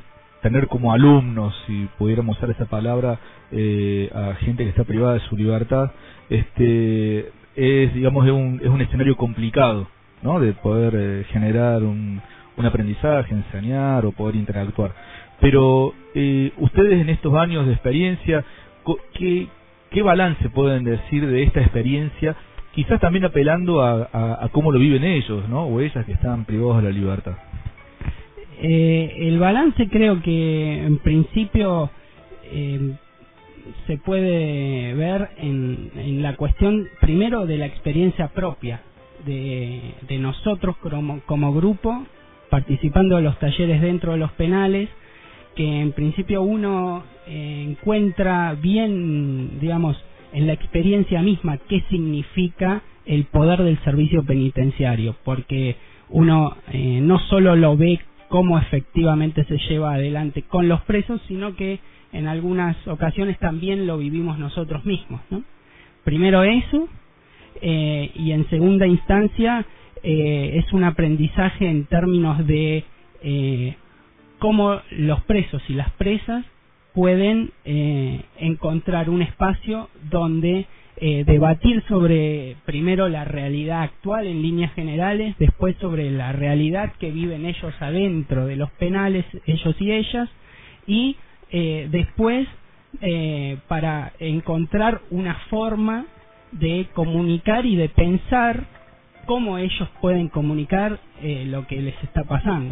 tener como alumnos, si pudiéramos usar esa palabra, eh, a gente que está privada de su libertad, este es, digamos, es un, es un escenario complicado, ¿no? De poder eh, generar un, un aprendizaje, enseñar o poder interactuar. Pero eh, ustedes en estos años de experiencia, ¿qué, qué balance pueden decir de esta experiencia? Quizás también apelando a, a, a cómo lo viven ellos, ¿no? O ellas que están privados de la libertad.
Eh, el balance creo que en principio eh, se puede ver en, en la cuestión primero de la experiencia propia de, de nosotros como, como grupo, participando de los talleres dentro de los penales, que en principio uno eh, encuentra bien, digamos, en la experiencia misma qué significa el poder del servicio penitenciario, porque uno eh, no solo lo ve cómo efectivamente se lleva adelante con los presos, sino que en algunas ocasiones también lo vivimos nosotros mismos, ¿no? Primero eso, eh, y en segunda instancia eh, es un aprendizaje en términos de eh, cómo los presos y las presas pueden eh, encontrar un espacio donde eh, debatir sobre primero la realidad actual en líneas generales, después sobre la realidad que viven ellos adentro de los penales, ellos y ellas, y eh, después eh, para encontrar una forma de comunicar y de pensar cómo ellos pueden comunicar eh, lo que les está pasando.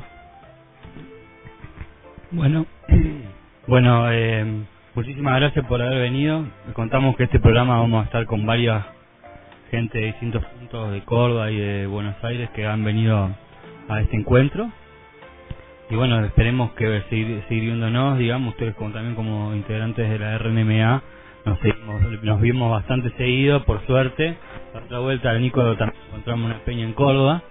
Bueno, bueno, eh, muchísimas gracias por haber venido. Les contamos que este programa vamos a estar con varias gente de distintos puntos de Córdoba y de Buenos Aires que han venido a este encuentro. Y bueno, esperemos que seguir, seguir viéndonos, digamos, ustedes como también como integrantes de la R N M A, nos, seguimos, nos vimos bastante seguido, por suerte. La otra vuelta al Nico también encontramos una peña en Córdoba.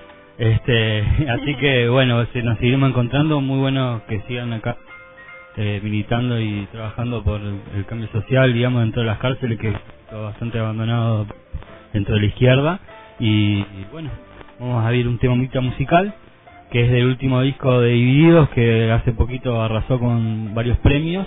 Este, así que bueno, si nos seguimos encontrando, muy bueno que sigan acá eh, militando y trabajando por el, el cambio social, digamos, dentro de las cárceles, que está bastante abandonado dentro de la izquierda. Y, y bueno, vamos a ver un tema musical que es del último disco de Divididos, que hace poquito arrasó con varios premios,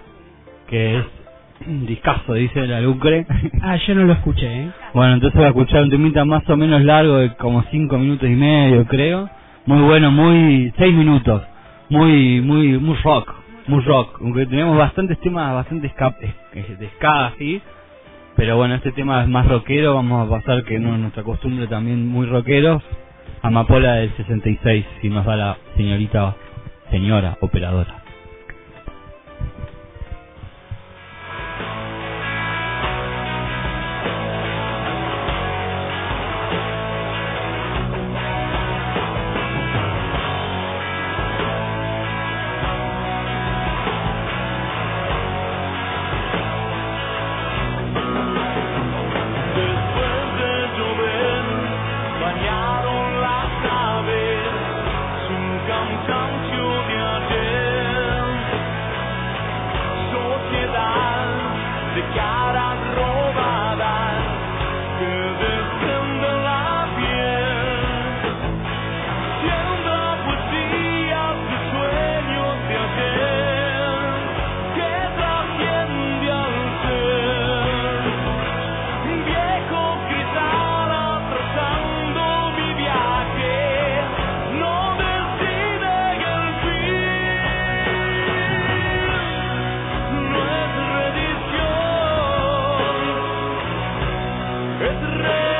que es un discazo, dice la Lucre.
Ah, yo no lo escuché, ¿eh?
Bueno, entonces voy a escuchar un temita más o menos largo, de como cinco minutos y medio, creo. Muy bueno, muy... seis minutos. Muy, muy, muy rock, muy rock. Aunque tenemos bastantes temas, bastante escape, de ska, así. Pero bueno, este tema es más rockero, vamos a pasar, que no es nuestra costumbre, también muy rockeros. Amapola del sesenta y seis, si nos da la señorita, señora operadora.
Es rey.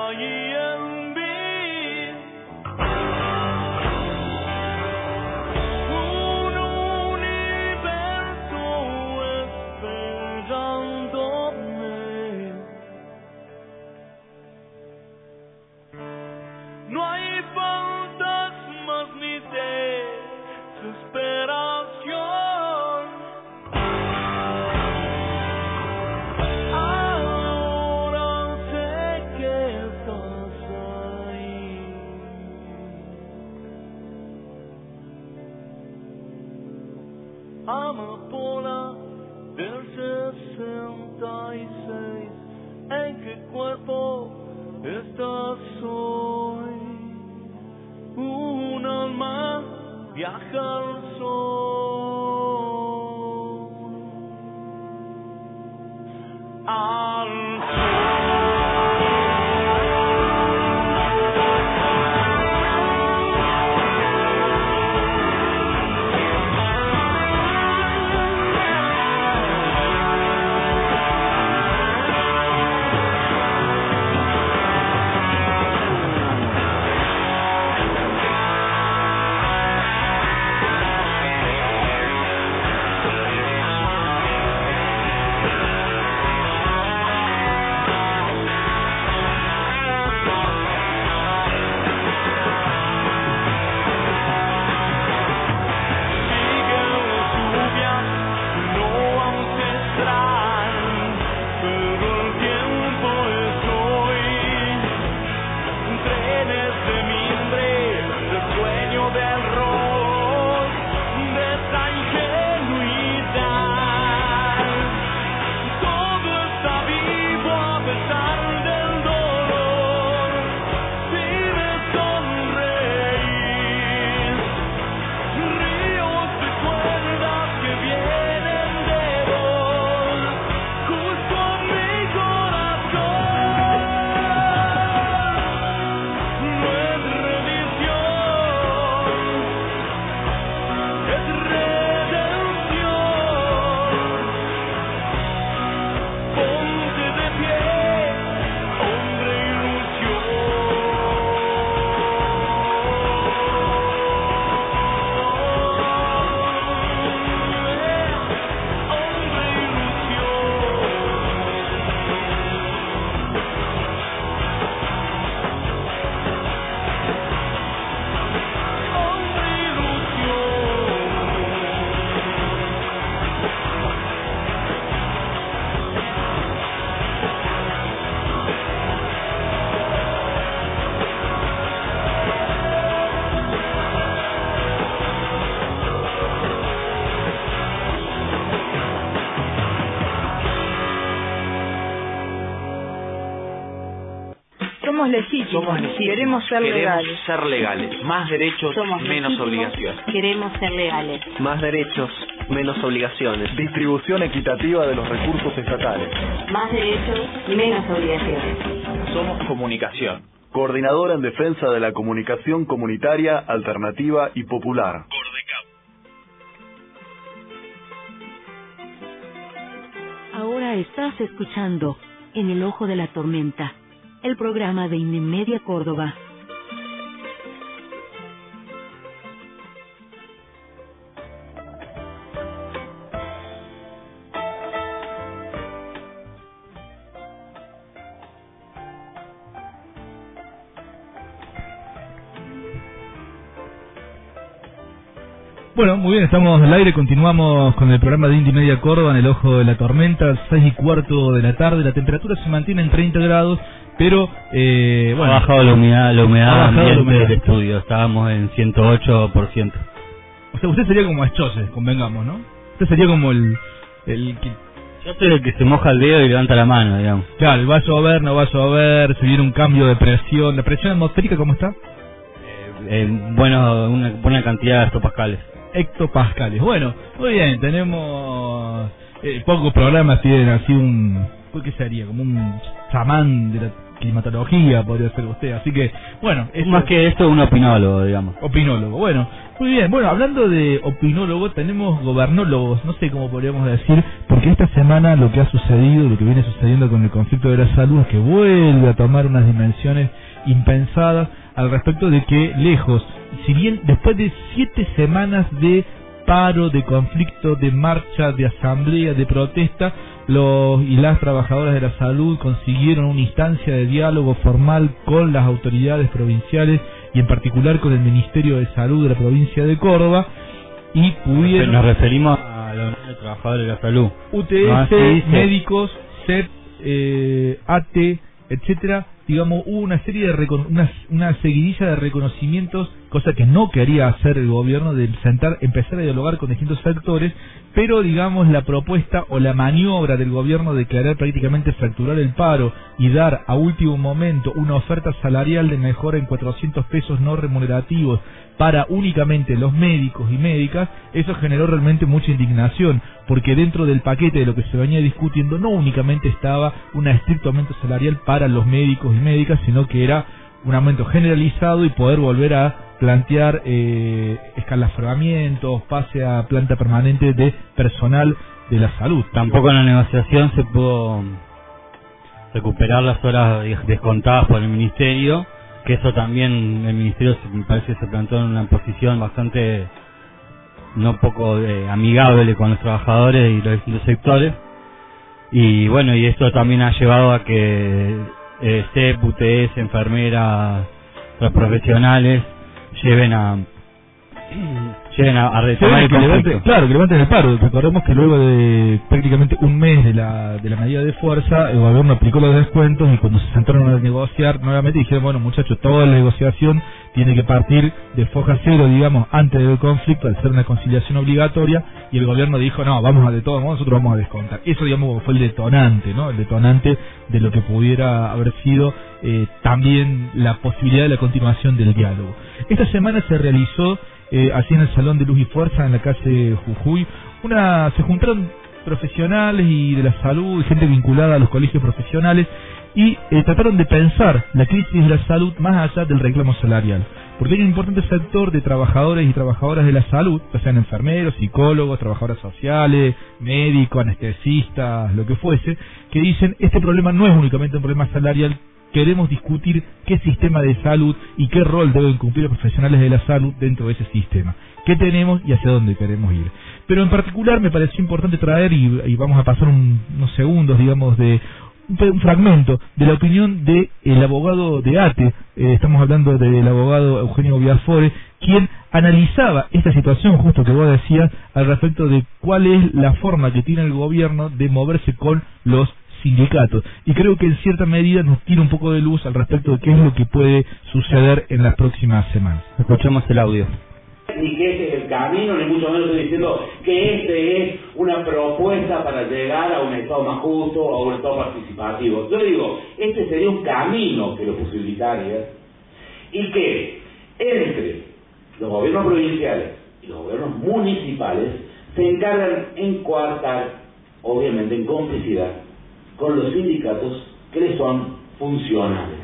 y en mí. Un universo esperándome. No hay fantasmas ni desesperación. Amapola del sesenta y seis, ¿en qué cuerpo estás hoy? Un alma viaja al sol, al sol.
Somos legítimos.
Somos legítimos.
Queremos ser
Queremos
legales.
ser legales. Más derechos,
Somos
menos
legítimos.
obligaciones.
Queremos ser legales.
Más derechos, menos obligaciones. Distribución equitativa de los recursos estatales.
Más derechos, menos obligaciones.
Somos comunicación.
Coordinadora en defensa de la comunicación comunitaria, alternativa y popular.
Ahora estás escuchando En el Ojo de la Tormenta, el programa de Inmedia Córdoba.
Bueno, muy bien, estamos al aire, continuamos con el programa de Indie Media Córdoba en el Ojo de la Tormenta, seis y cuarto de la tarde, la temperatura se mantiene en treinta grados, pero eh, bueno...
Ha bajado la humedad, la humedad
ha bajado
ambiente
la humedad.
del estudio, estábamos en ciento ocho por ciento.
O sea, usted sería como Eschose, convengamos, ¿no? Usted sería como el... el que...
Yo soy el que se moja el dedo y levanta la mano, digamos.
Claro, va a llover, no va a llover, se viene un cambio de presión. ¿La presión atmosférica cómo está?
Eh, eh, bueno, una buena cantidad de hectopascales.
Hectopascales. Bueno, muy bien, tenemos eh, pocos programas, tienen así un... ¿qué sería? Como un chamán de la climatología, podría ser usted. Así que, bueno.
Es más que esto, un opinólogo, digamos.
Opinólogo, bueno. Muy bien, bueno, hablando de opinólogo, tenemos gobernólogos, no sé cómo podríamos decir, porque esta semana lo que ha sucedido, lo que viene sucediendo con el conflicto de la salud es que vuelve a tomar unas dimensiones impensadas al respecto de que lejos, si bien después de siete semanas de paro, de conflicto, de marcha, de asamblea, de protesta, los y las trabajadoras de la salud consiguieron una instancia de diálogo formal con las autoridades provinciales y en particular con el Ministerio de Salud de la provincia de Córdoba y pudieron...
Nos referimos a la Unión de Trabajadores de la Salud.
U T S,
no, sí, sí.
médicos, C E P, eh, A T E, etcétera. Digamos, hubo una serie de recon una, una seguidilla de reconocimientos, cosa que no quería hacer el gobierno, de sentar, empezar a dialogar con distintos sectores, pero digamos la propuesta o la maniobra del gobierno de querer prácticamente fracturar el paro y dar a último momento una oferta salarial de mejora en cuatrocientos pesos no remunerativos para únicamente los médicos y médicas, eso generó realmente mucha indignación, porque dentro del paquete de lo que se venía discutiendo no únicamente estaba un estricto aumento salarial para los médicos y médicas, sino que era un aumento generalizado y poder volver a plantear eh, escalaframientos, pase a planta permanente de personal de la salud.
Tampoco en la negociación se pudo recuperar las horas descontadas por el Ministerio, que eso también el Ministerio me parece se plantó en una posición bastante no poco eh, amigable con los trabajadores y los distintos sectores, y bueno, y esto también ha llevado a que eh, C E P, U T S, enfermeras, los profesionales lleven a lleguen a, a retomar el
que
conflicto.
levante, claro, que levanten el paro. Recordemos que luego de prácticamente un mes de la de la medida de fuerza, el gobierno aplicó los descuentos y cuando se sentaron a negociar nuevamente dijeron, bueno muchachos, toda la negociación tiene que partir de foja cero, digamos, antes del conflicto, al ser una conciliación obligatoria, y el gobierno dijo, no, vamos a de todos modos, nosotros vamos a descontar. Eso, digamos, fue el detonante, ¿no? El detonante de lo que pudiera haber sido eh, también la posibilidad de la continuación del diálogo. Esta semana se realizó Eh, así en el Salón de Luz y Fuerza en la calle Jujuy, una se juntaron profesionales y de la salud y gente vinculada a los colegios profesionales y eh, trataron de pensar la crisis de la salud más allá del reclamo salarial, porque hay un importante sector de trabajadores y trabajadoras de la salud, ya sean enfermeros, psicólogos, trabajadoras sociales, médicos, anestesistas, lo que fuese, que dicen este problema no es únicamente un problema salarial. Queremos discutir qué sistema de salud y qué rol deben cumplir los profesionales de la salud dentro de ese sistema, qué tenemos y hacia dónde queremos ir. Pero en particular me pareció importante traer, y, y vamos a pasar un, unos segundos, digamos, de un, un fragmento de la opinión de el abogado de A T E, eh, estamos hablando del abogado Eugenio Biafore, quien analizaba esta situación, justo que vos decías, al respecto de cuál es la forma que tiene el gobierno de moverse con los sindicatos, y creo que en cierta medida nos tira un poco de luz al respecto de qué es lo que puede suceder en las próximas semanas.
Escuchemos el audio.
Ni que ese es el camino, ni mucho menos estoy diciendo que este es una propuesta para llegar a un Estado más justo, a un Estado participativo. Yo digo, este sería un camino que lo posibilitaría, y que entre los gobiernos provinciales y los gobiernos municipales se encargan en coartar, obviamente en complicidad, con los sindicatos que les son funcionales.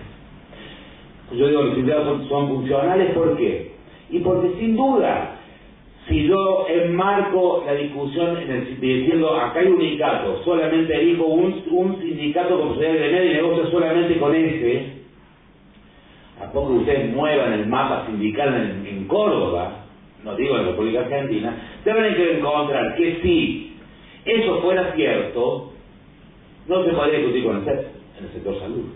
Yo digo que los sindicatos son, son funcionales, ¿por qué? Y porque sin duda, si yo enmarco la discusión en el, diciendo acá hay un sindicato, solamente elijo un, un sindicato como se de medio y negocio solamente con ese, a poco ustedes muevan el mapa sindical en, en Córdoba, no digo en la República Argentina, deben que encontrar que si eso fuera cierto, no se podría discutir con el C E P en el sector salud.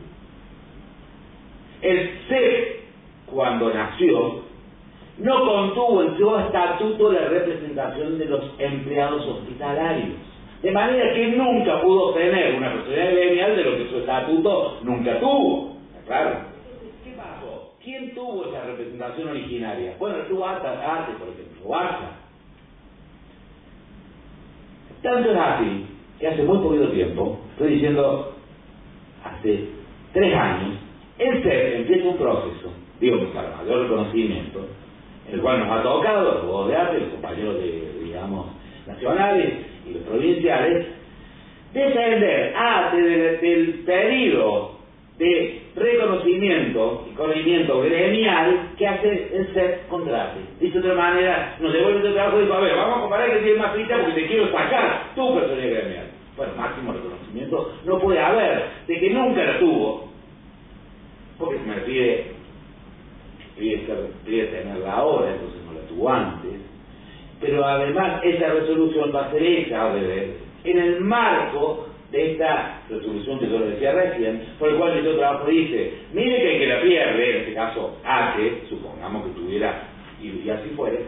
El C E P, cuando nació, no contuvo en su estatuto la representación de los empleados hospitalarios, de manera que nunca pudo tener una personalidad gremial de lo que su estatuto nunca tuvo. Claro. ¿Qué pasó? ¿Quién tuvo esa representación originaria? Bueno, tuvo Arte, por ejemplo, o ARSA. Tanto es así que hace muy poquito tiempo, estoy diciendo hace tres años, el C E P empieza un proceso, digo para mayor reconocimiento, en el cual nos ha tocado, los abogados de arte, los compañeros de, digamos, nacionales y los provinciales, defender arte del, del pedido de reconocimiento y corrimiento gremial que hace el C E P contra ATE. Dice de otra manera, nos devuelve el trabajo y dice, a ver, vamos a comparar que tiene más ficha porque te quiero sacar tu personalidad gremial. Bueno, máximo reconocimiento no puede haber, de que nunca la tuvo, porque se me pide, pide, pide tenerla ahora, entonces no la tuvo antes, pero además esa resolución va a ser hecha en el marco de esta resolución que yo le decía recién, por el cual el trabajo dice, mire que el que la pierde, en este caso ATE, supongamos que tuviera, y, y así fuere,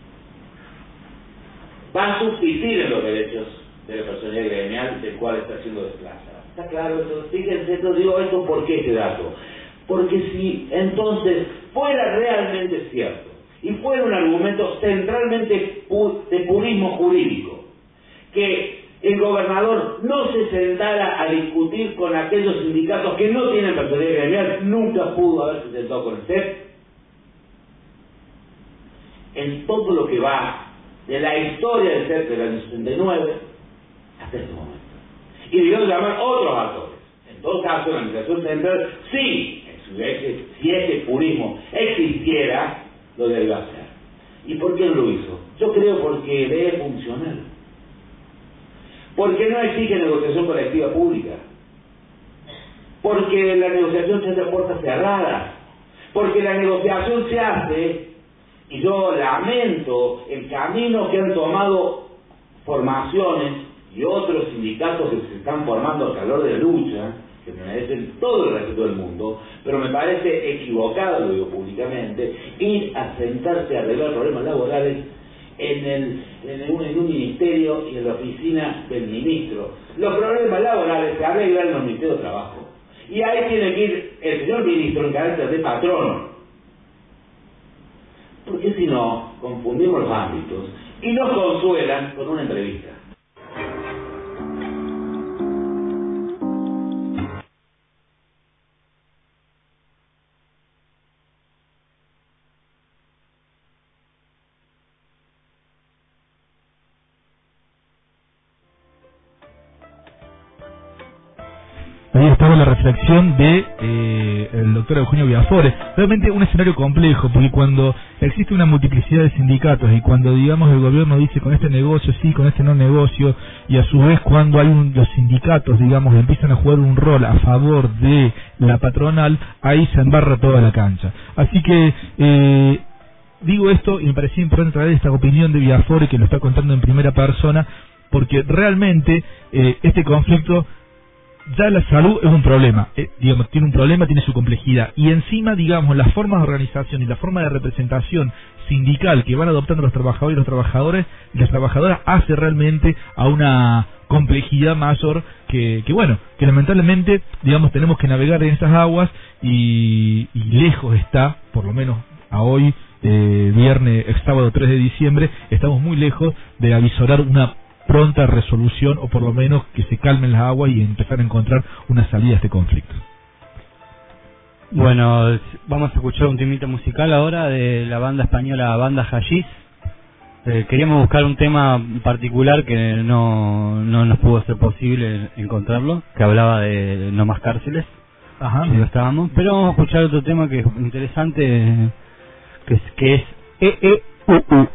va a subsistir en los derechos de la personalidad gremial del cual está siendo desplazada. ¿Está claro eso? Fíjense, yo digo esto, ¿por qué este dato? Porque si entonces fuera realmente cierto, y fuera un argumento centralmente pu de purismo jurídico, que el gobernador no se sentara a discutir con aquellos sindicatos que no tienen personalidad gremial, nunca pudo haberse sentado con el C E P. En todo lo que va de la historia del C E P del año sesenta y nueve hasta este momento. Y debieron llamar otros actores. En todo caso, la Administración Central, sí, si ese purismo existiera, lo debió hacer. ¿Y por qué no lo hizo? Yo creo porque debe funcionar. Porque no exige negociación colectiva pública. Porque la negociación se hace a puertas cerradas. Porque la negociación se hace, y yo lamento el camino que han tomado formaciones y otros sindicatos que se están formando al calor de la lucha, que merecen todo el respeto del mundo, pero me parece equivocado, lo digo públicamente, ir a sentarse a arreglar problemas laborales en, el, en, un, en un ministerio y en la oficina del ministro. Los problemas laborales se arreglan en el Ministerio de Trabajo. Y ahí tiene que ir el señor ministro en carácter de patrón. Porque si no, confundimos los ámbitos y nos consuelan con una entrevista.
Ahí estaba la reflexión de eh, el doctor Eugenio Biafore. Realmente un escenario complejo, porque cuando existe una multiplicidad de sindicatos y cuando, digamos, el gobierno dice con este negocio sí, con este no negocio, y a su vez cuando hay un, los sindicatos, digamos, empiezan a jugar un rol a favor de la patronal, ahí se embarra toda la cancha. Así que eh, digo esto y me parecía importante traer esta opinión de Biafore, que lo está contando en primera persona, porque realmente eh, este conflicto, ya la salud es un problema, eh, digamos, tiene un problema, tiene su complejidad, y encima, digamos, las formas de organización y la forma de representación sindical que van adoptando los trabajadores y los trabajadores y las trabajadoras hace realmente a una complejidad mayor que, que bueno, que lamentablemente, digamos, tenemos que navegar en esas aguas y, y lejos está, por lo menos a hoy, eh, viernes, sábado tres de diciembre, estamos muy lejos de avisorar una pronta resolución, o por lo menos que se calmen las aguas y empezar a encontrar una salida a este conflicto.
Bueno, vamos a escuchar un temita musical ahora de la banda española Banda Hashish. Eh, queríamos buscar un tema particular que no, no nos pudo ser posible encontrarlo, que hablaba de no más cárceles. Ajá. No estábamos, pero vamos a escuchar otro tema que es interesante, que es, que es E E U U.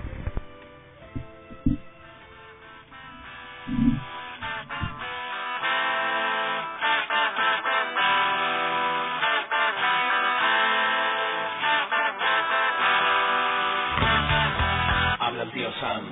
Habla el tío Sam.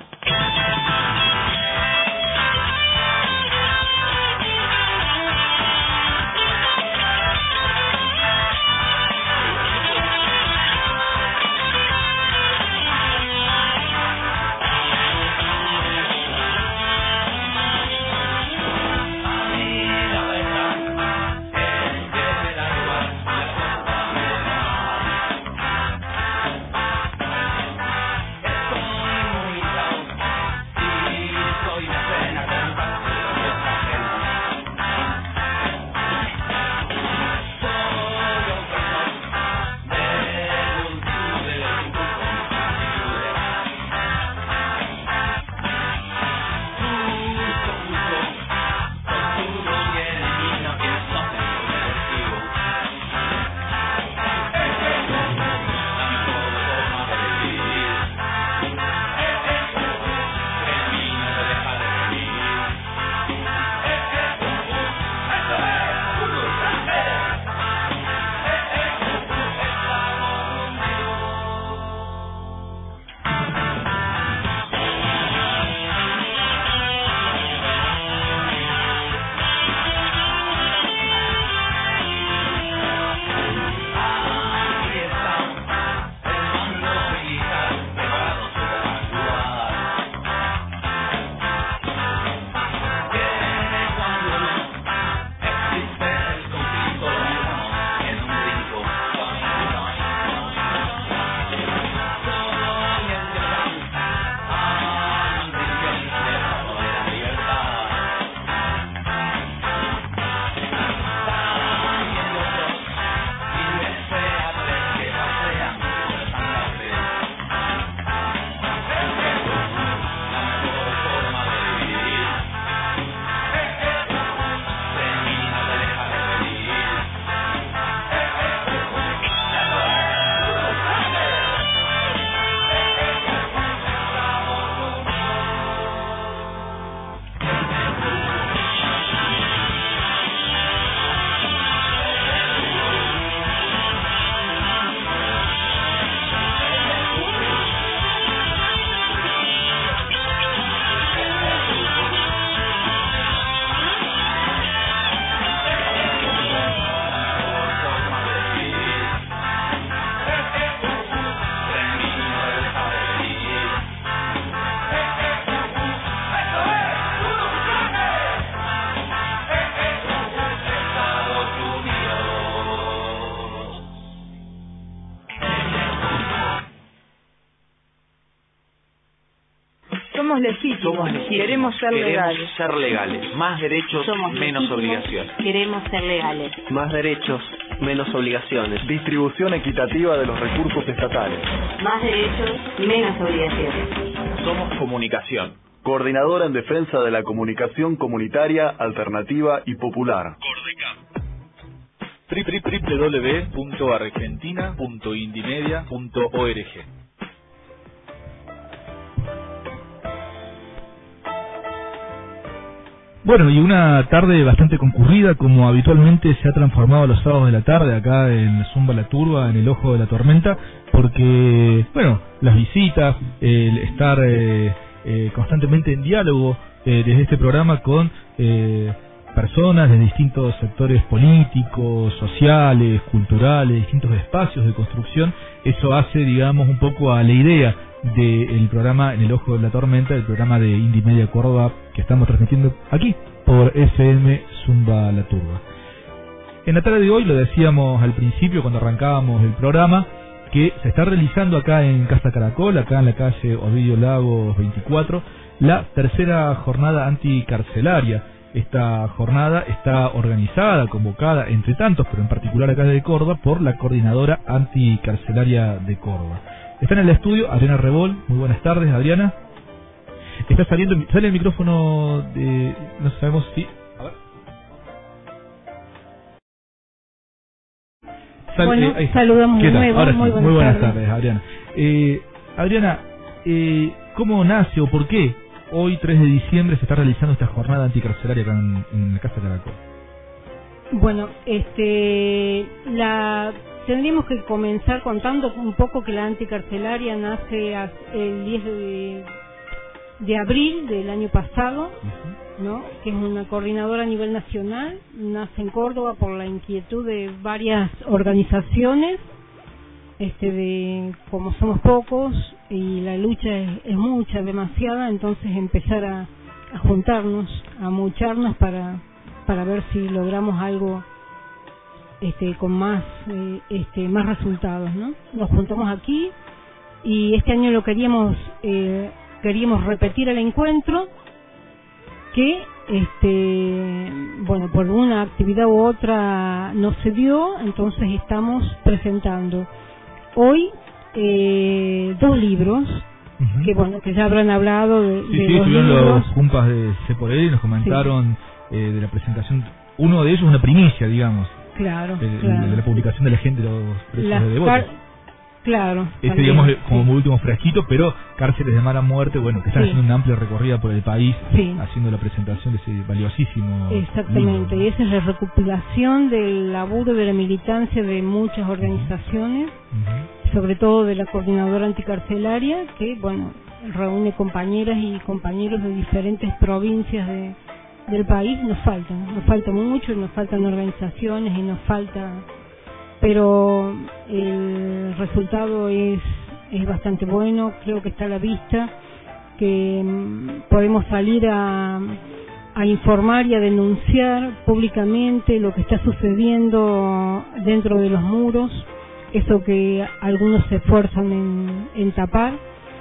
Somos legítimos.
Somos legítimos.
Queremos ser
Queremos
legales.
ser legales. Más derechos,
Somos
menos
legítimos.
obligaciones.
Queremos ser legales.
Más derechos, menos obligaciones. Distribución equitativa de los recursos estatales.
Más derechos, menos obligaciones.
Somos comunicación.
Coordinadora en defensa de la comunicación comunitaria, alternativa y popular.
doble u doble u doble u punto argentina punto indimedia punto org. Bueno, y una tarde bastante concurrida, como habitualmente se ha transformado los sábados de la tarde acá en Zumba la Turba, en el ojo de la tormenta, porque, bueno, las visitas, el estar eh, eh, constantemente en diálogo eh, desde este programa con eh, personas de distintos sectores políticos, sociales, culturales, distintos espacios de construcción, eso hace, digamos, un poco a la idea del programa En el Ojo de la Tormenta, el programa de Indie Media Córdoba que estamos transmitiendo aquí por F M Zumba la Turba. En la tarde de hoy, lo decíamos al principio cuando arrancábamos el programa, que se está realizando acá en Casa Caracol, acá en la calle Ovidio Lagos veinticuatro, la tercera jornada anticarcelaria. Esta jornada está organizada, convocada, entre tantos, pero en particular acá de Córdoba, por la Coordinadora Anticarcelaria de Córdoba. Está en el estudio Adriana Rebol. Muy buenas tardes, Adriana. Está saliendo, sale el micrófono de, no sabemos si, a ver. Sal,
bueno,
eh,
saludamos de nuevo.
Ahora sí,
muy buenas,
muy buenas
tardes.
tardes, Adriana. Eh, Adriana, eh, ¿cómo nace o por qué hoy, tres de diciembre, se está realizando esta jornada anticarcelaria acá en, en la Casa Caracol?
Bueno, este, la tendríamos que comenzar contando un poco que la anticarcelaria nace el diez de, de abril del año pasado, uh-huh. ¿no? Que es una coordinadora a nivel nacional, nace en Córdoba por la inquietud de varias organizaciones, este, de como somos pocos y la lucha es, es mucha, demasiada, entonces empezar a, a juntarnos, a mucharnos para para ver si logramos algo este con más eh, este más resultados, ¿no? Nos juntamos aquí y este año lo queríamos eh, queríamos repetir el encuentro que este bueno por una actividad u otra no se dio, entonces estamos presentando hoy eh, dos libros. Uh-huh. Que bueno, que ya habrán hablado de,
sí,
de
sí,
los
estuvieron
libros.
Los cumpas de C por L y nos comentaron sí. eh, de la presentación, uno de ellos una primicia, digamos.
Claro,
de,
claro.
de la publicación de la gente de los presos
Las
de Devoto.
car- Claro.
Este,
también,
digamos,
sí.
como muy último fresquito, pero cárceles de mala muerte, bueno, que están
sí.
haciendo una amplia recorrida por el país,
sí.
haciendo la presentación de ese valiosísimo
Exactamente,
libro.
Y esa es la recopilación del laburo de la militancia de muchas organizaciones, uh-huh. sobre todo de la Coordinadora Anticarcelaria, que, bueno, reúne compañeras y compañeros de diferentes provincias de, del país. Nos faltan, nos falta mucho, nos faltan organizaciones y nos falta... pero el resultado es es bastante bueno, creo que está a la vista, que mm, podemos salir a, a informar y a denunciar públicamente lo que está sucediendo dentro de los muros, eso que algunos se esfuerzan en, en tapar,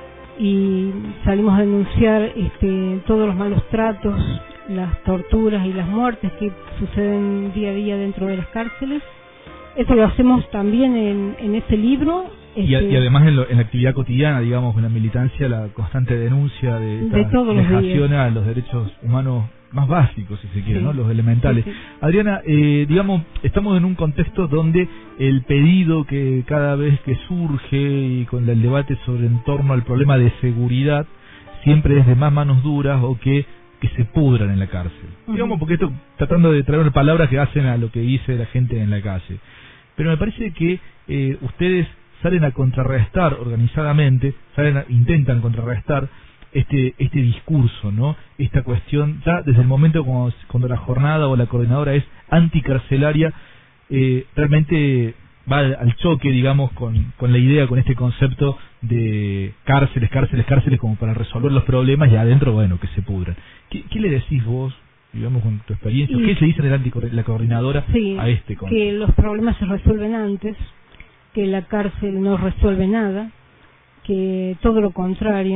y salimos a denunciar este, todos los malos tratos, las torturas y las muertes que suceden día a día dentro de las cárceles. Eso lo hacemos también en, en ese libro.
Y,
este,
y además en, lo, en la actividad cotidiana, digamos, en la militancia, la constante denuncia de,
de todos los
vejaciones a los derechos humanos más básicos, si se quiere, sí. ¿no? Los elementales.
Sí, sí.
Adriana, eh, digamos, estamos en un contexto donde el pedido que cada vez que surge y con el debate sobre en torno al problema de seguridad siempre es de más manos duras o que que se pudran en la cárcel. Uh-huh. Digamos, porque esto tratando de traer palabras que hacen a lo que dice la gente en la calle. Pero me parece que eh, ustedes salen a contrarrestar organizadamente, salen a, intentan contrarrestar este este discurso, ¿no? Esta cuestión, ya desde el momento cuando, cuando la jornada o la coordinadora es anticarcelaria, eh, realmente va al, al choque, digamos, con, con la idea, con este concepto de cárceles, cárceles, cárceles, como para resolver los problemas y adentro, bueno, que se pudran. ¿Qué, qué le decís vos, digamos, con tu experiencia? Y, ¿qué se dice de la, la coordinadora
sí,
a este concepto?
Que los problemas se resuelven antes, que la cárcel no resuelve nada, que todo lo contrario,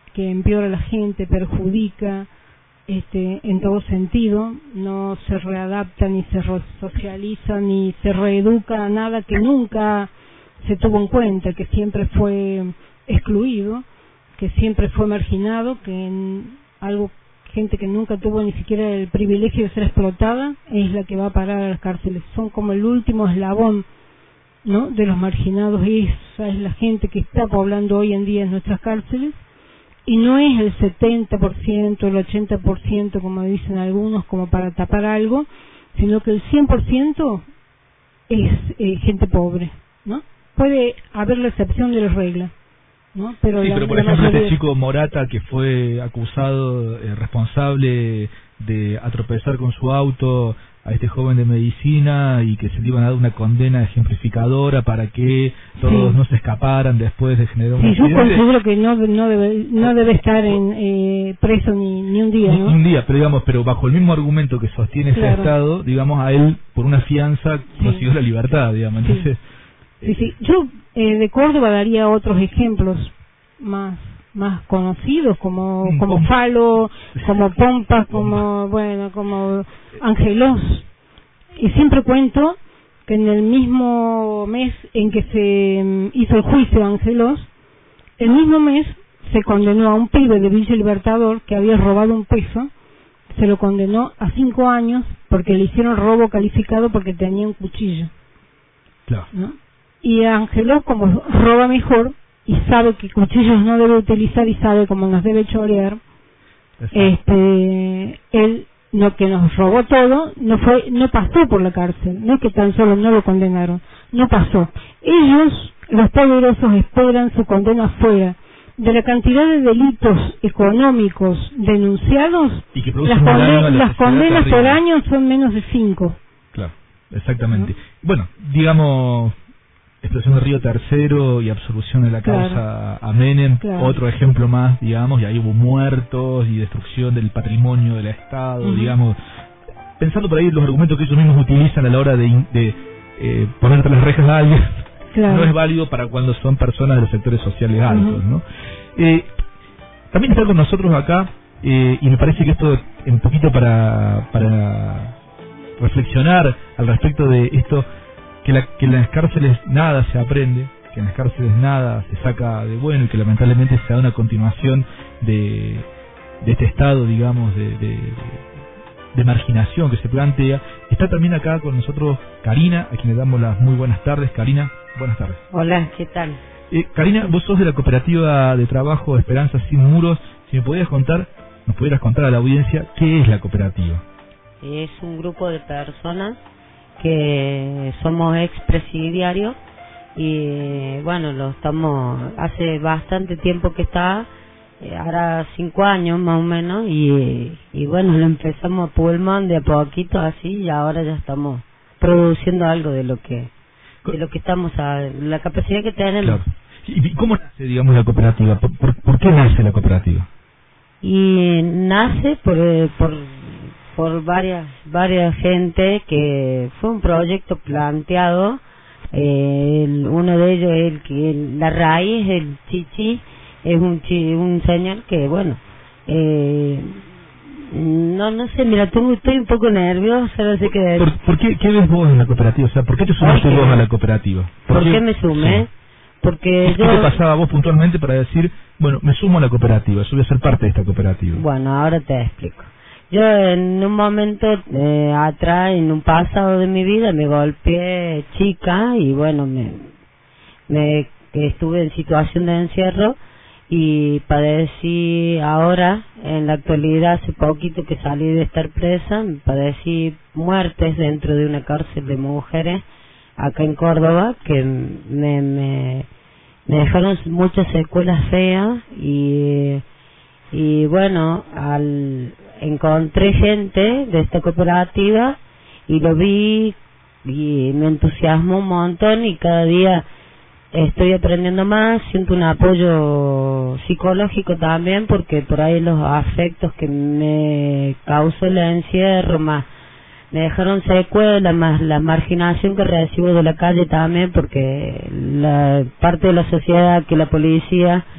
que empeora a la gente, perjudica este, en todo sentido, no se readapta ni se socializa ni se reeduca a nada que nunca se tuvo en cuenta, que siempre fue excluido, que siempre fue marginado, que en algo gente que nunca tuvo ni siquiera el privilegio de ser explotada es la que va a parar a las cárceles. Son como el último eslabón, ¿no?, de los marginados. Esa es la gente que está poblando hoy en día en nuestras cárceles, y no es el setenta por ciento, el ochenta por ciento, como dicen algunos, como para tapar algo, sino que el cien por ciento es eh, gente pobre, ¿no? Puede haber la excepción de la regla, ¿no? Pero,
sí,
la,
pero por
la
ejemplo
mayoría...
este chico Morata, que fue acusado, eh, responsable de atropellar con su auto a este joven de medicina, y que se le iban a dar una condena ejemplificadora para que todos
sí.
no se escaparan después de generar un
sí,
accidente.
yo considero que no, no debe no debe estar en, eh, preso ni, ni un día,
Ni
¿no?
un día, pero digamos, pero bajo el mismo argumento que sostiene
Claro.
ese Estado, digamos, a él por una fianza
Sí.
consiguió la libertad, digamos.
Sí.
Entonces,
Sí, sí. Yo eh, de Córdoba daría otros ejemplos más más conocidos, como como Falo, como Pompas, como bueno, como Angelos. Y siempre cuento que en el mismo mes en que se mm, hizo el juicio a Angelos, el mismo mes se condenó a un pibe de Villa Libertador que había robado un peso, se lo condenó a cinco años porque le hicieron robo calificado porque tenía un cuchillo.
Claro.
¿No? Y Angelos, como roba mejor y sabe que cuchillos no debe utilizar y sabe cómo nos debe chorear, este, él, lo que nos robó todo, no fue, no pasó por la cárcel, no es que tan solo no lo condenaron, no pasó. Ellos, los poderosos, esperan su condena fuera. De la cantidad de delitos económicos denunciados,
y que
las,
producen un daño a
conde-
la
las
sociedad
condenas por
terrible.
año son menos de cinco.
Claro, exactamente. Bueno, digamos, explosión de Río Tercero y absolución de la
Claro.
causa a Menem,
Claro.
otro ejemplo más, digamos, y ahí hubo muertos y destrucción del patrimonio del Estado,
Ujú.
digamos, pensando por ahí los argumentos que ellos mismos utilizan a la hora de, in- de eh, poner entre las rejas a alguien,
Claro.
no es válido para cuando son personas de los sectores sociales altos,
Ujú.
¿no? Eh, también está con nosotros acá, eh, y me parece que esto un poquito para, para reflexionar al respecto de esto, que, la, que en las cárceles nada se aprende, que en las cárceles nada se saca de bueno, y que lamentablemente se da una continuación de, de este estado, digamos, de, de, de marginación que se plantea. Está también acá con nosotros Karina, a quien le damos las muy buenas tardes. Karina, buenas tardes.
Hola, ¿qué tal?
Eh, Karina, vos sos de la cooperativa de trabajo Esperanza Sin Muros. Si me pudieras contar, nos pudieras contar a la audiencia qué es la cooperativa.
Es un grupo de personas que somos expresidiarios y bueno, lo estamos hace bastante tiempo que está, eh, ahora cinco años más o menos, y, y bueno, lo empezamos a pulmón de a poquito así, y ahora ya estamos produciendo algo de lo que de lo que estamos a la capacidad que tenemos.
Claro. ¿Y cómo nace, digamos, la cooperativa? ¿Por, por, por qué nace la cooperativa?
Y nace por eh, por por varias varias gente, que fue un proyecto planteado, eh, el, uno de ellos es el que la raíz, el Chichi, es un chi, un señor que bueno, eh, no no sé, mira, tú, estoy un poco nerviosa, no sé qué decir.
¿Por, por qué, qué ves vos en la cooperativa? O sea, ¿por qué te sumaste
Porque-
vos a la cooperativa?
¿Por qué me sumé?
Sí.
Porque
¿Qué
yo...
te pasaba a vos puntualmente para decir, bueno, me sumo a la cooperativa, yo voy a ser parte de esta cooperativa?
Bueno, ahora te explico. Yo en un momento eh, atrás, en un pasado de mi vida, me golpeé chica y bueno, me, me que estuve en situación de encierro y padecí ahora, en la actualidad, hace poquito que salí de estar presa, padecí muertes dentro de una cárcel de mujeres acá en Córdoba, que me, me, me dejaron muchas secuelas feas y, y bueno, al encontré gente de esta cooperativa y lo vi y me entusiasmó un montón, y cada día estoy aprendiendo más, siento un apoyo psicológico también, porque por ahí los afectos que me causó el encierro, más me dejaron secuelas, más la marginación que recibo de la calle también, porque la parte de la sociedad que la policía uh-huh.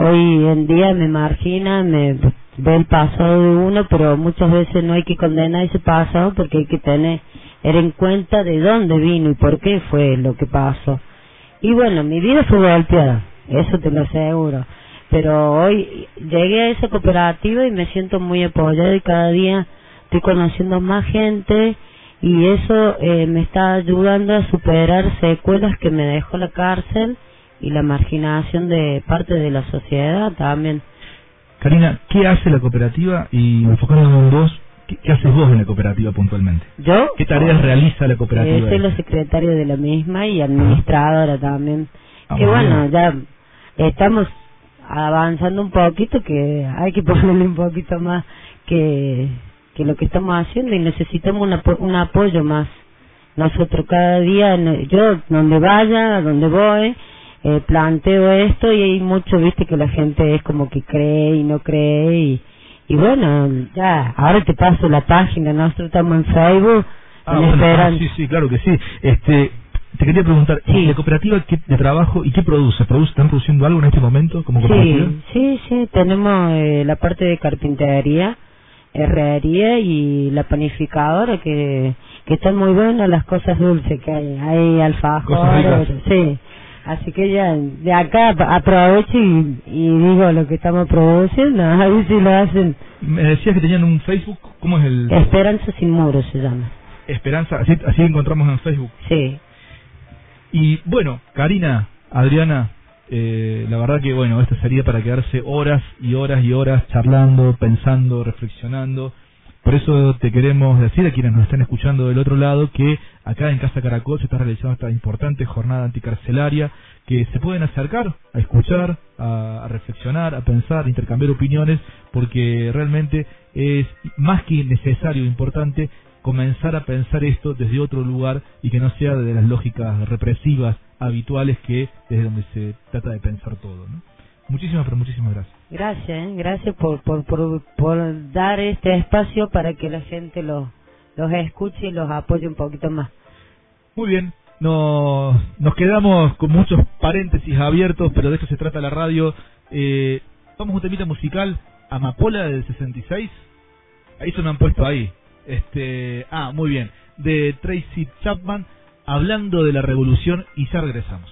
hoy en día me margina, me ve el pasado de uno, pero muchas veces no hay que condenar ese pasado porque hay que tener en cuenta de dónde vino y por qué fue lo que pasó. Y bueno, mi vida fue golpeada, eso te lo aseguro, pero hoy llegué a esa cooperativa y me siento muy apoyada y cada día estoy conociendo más gente y eso eh, me está ayudando a superar secuelas que me dejó la cárcel y la marginación de parte de la sociedad también.
Karina, ¿qué hace la cooperativa? Y enfocándonos en vos, ¿qué, ¿qué haces vos en la cooperativa puntualmente?
¿Yo?
¿Qué tareas oh, realiza la cooperativa?
Eh, soy la secretaria de la misma y administradora también. Ah, que bueno, ya estamos avanzando un poquito, que hay que ponerle un poquito más que, que lo que estamos haciendo y necesitamos un, apo un apoyo más. Nosotros cada día, yo donde vaya, donde voy, Eh, planteo esto y hay mucho, viste, que la gente es como que cree y no cree y, y bueno, ya, ahora te paso la página, nosotros estamos en Facebook.
Ah, bueno, ah, sí, sí, claro que sí. Este, te quería preguntar, sí. ¿La cooperativa qué, de trabajo y qué produce? ¿Produce? ¿Están produciendo algo en este momento como cooperativa?
Sí, sí, sí, tenemos eh, la parte de carpintería, herrería y la panificadora que, que están muy buenas las cosas dulces que hay, hay alfajores, sí. Así que ya de acá aprovecho y, y digo lo que estamos produciendo, a ver si lo hacen.
Me decías que tenían un Facebook, ¿cómo es el...?
Esperanza Sin Muros se llama.
Esperanza, así, así encontramos en Facebook.
Sí.
Y bueno, Karina, Adriana, eh, la verdad que bueno, esto sería para quedarse horas y horas y horas charlando, pensando, reflexionando. Por eso te queremos decir a quienes nos están escuchando del otro lado que acá en Casa Caracol se está realizando esta importante jornada anticarcelaria, que se pueden acercar a escuchar, a, a reflexionar, a pensar, a intercambiar opiniones, porque realmente es más que necesario e importante comenzar a pensar esto desde otro lugar y que no sea de las lógicas represivas habituales que desde donde se trata de pensar todo, ¿no? Muchísimas, pero muchísimas gracias.
Gracias, ¿eh? Gracias por, por, por, por dar este espacio para que la gente los, los escuche y los apoye un poquito más.
Muy bien, nos, nos quedamos con muchos paréntesis abiertos, pero de esto se trata la radio. Eh, vamos a un temita musical, Amapola del sesenta y seis. Ahí se me han puesto ahí. Este, ah, muy bien. De Tracy Chapman, hablando de la revolución, y ya regresamos.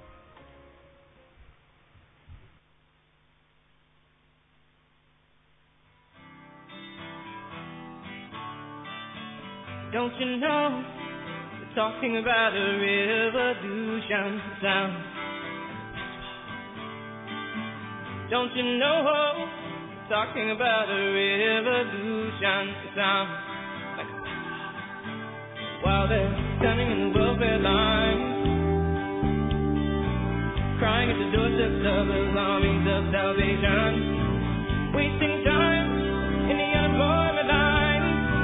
Don't you know, we're talking about a revolution sound. Don't you know, we're talking about a revolution sound. Like while they're standing in the welfare lines, crying at the doorsteps of the armies of salvation, wasting time in the unemployment line.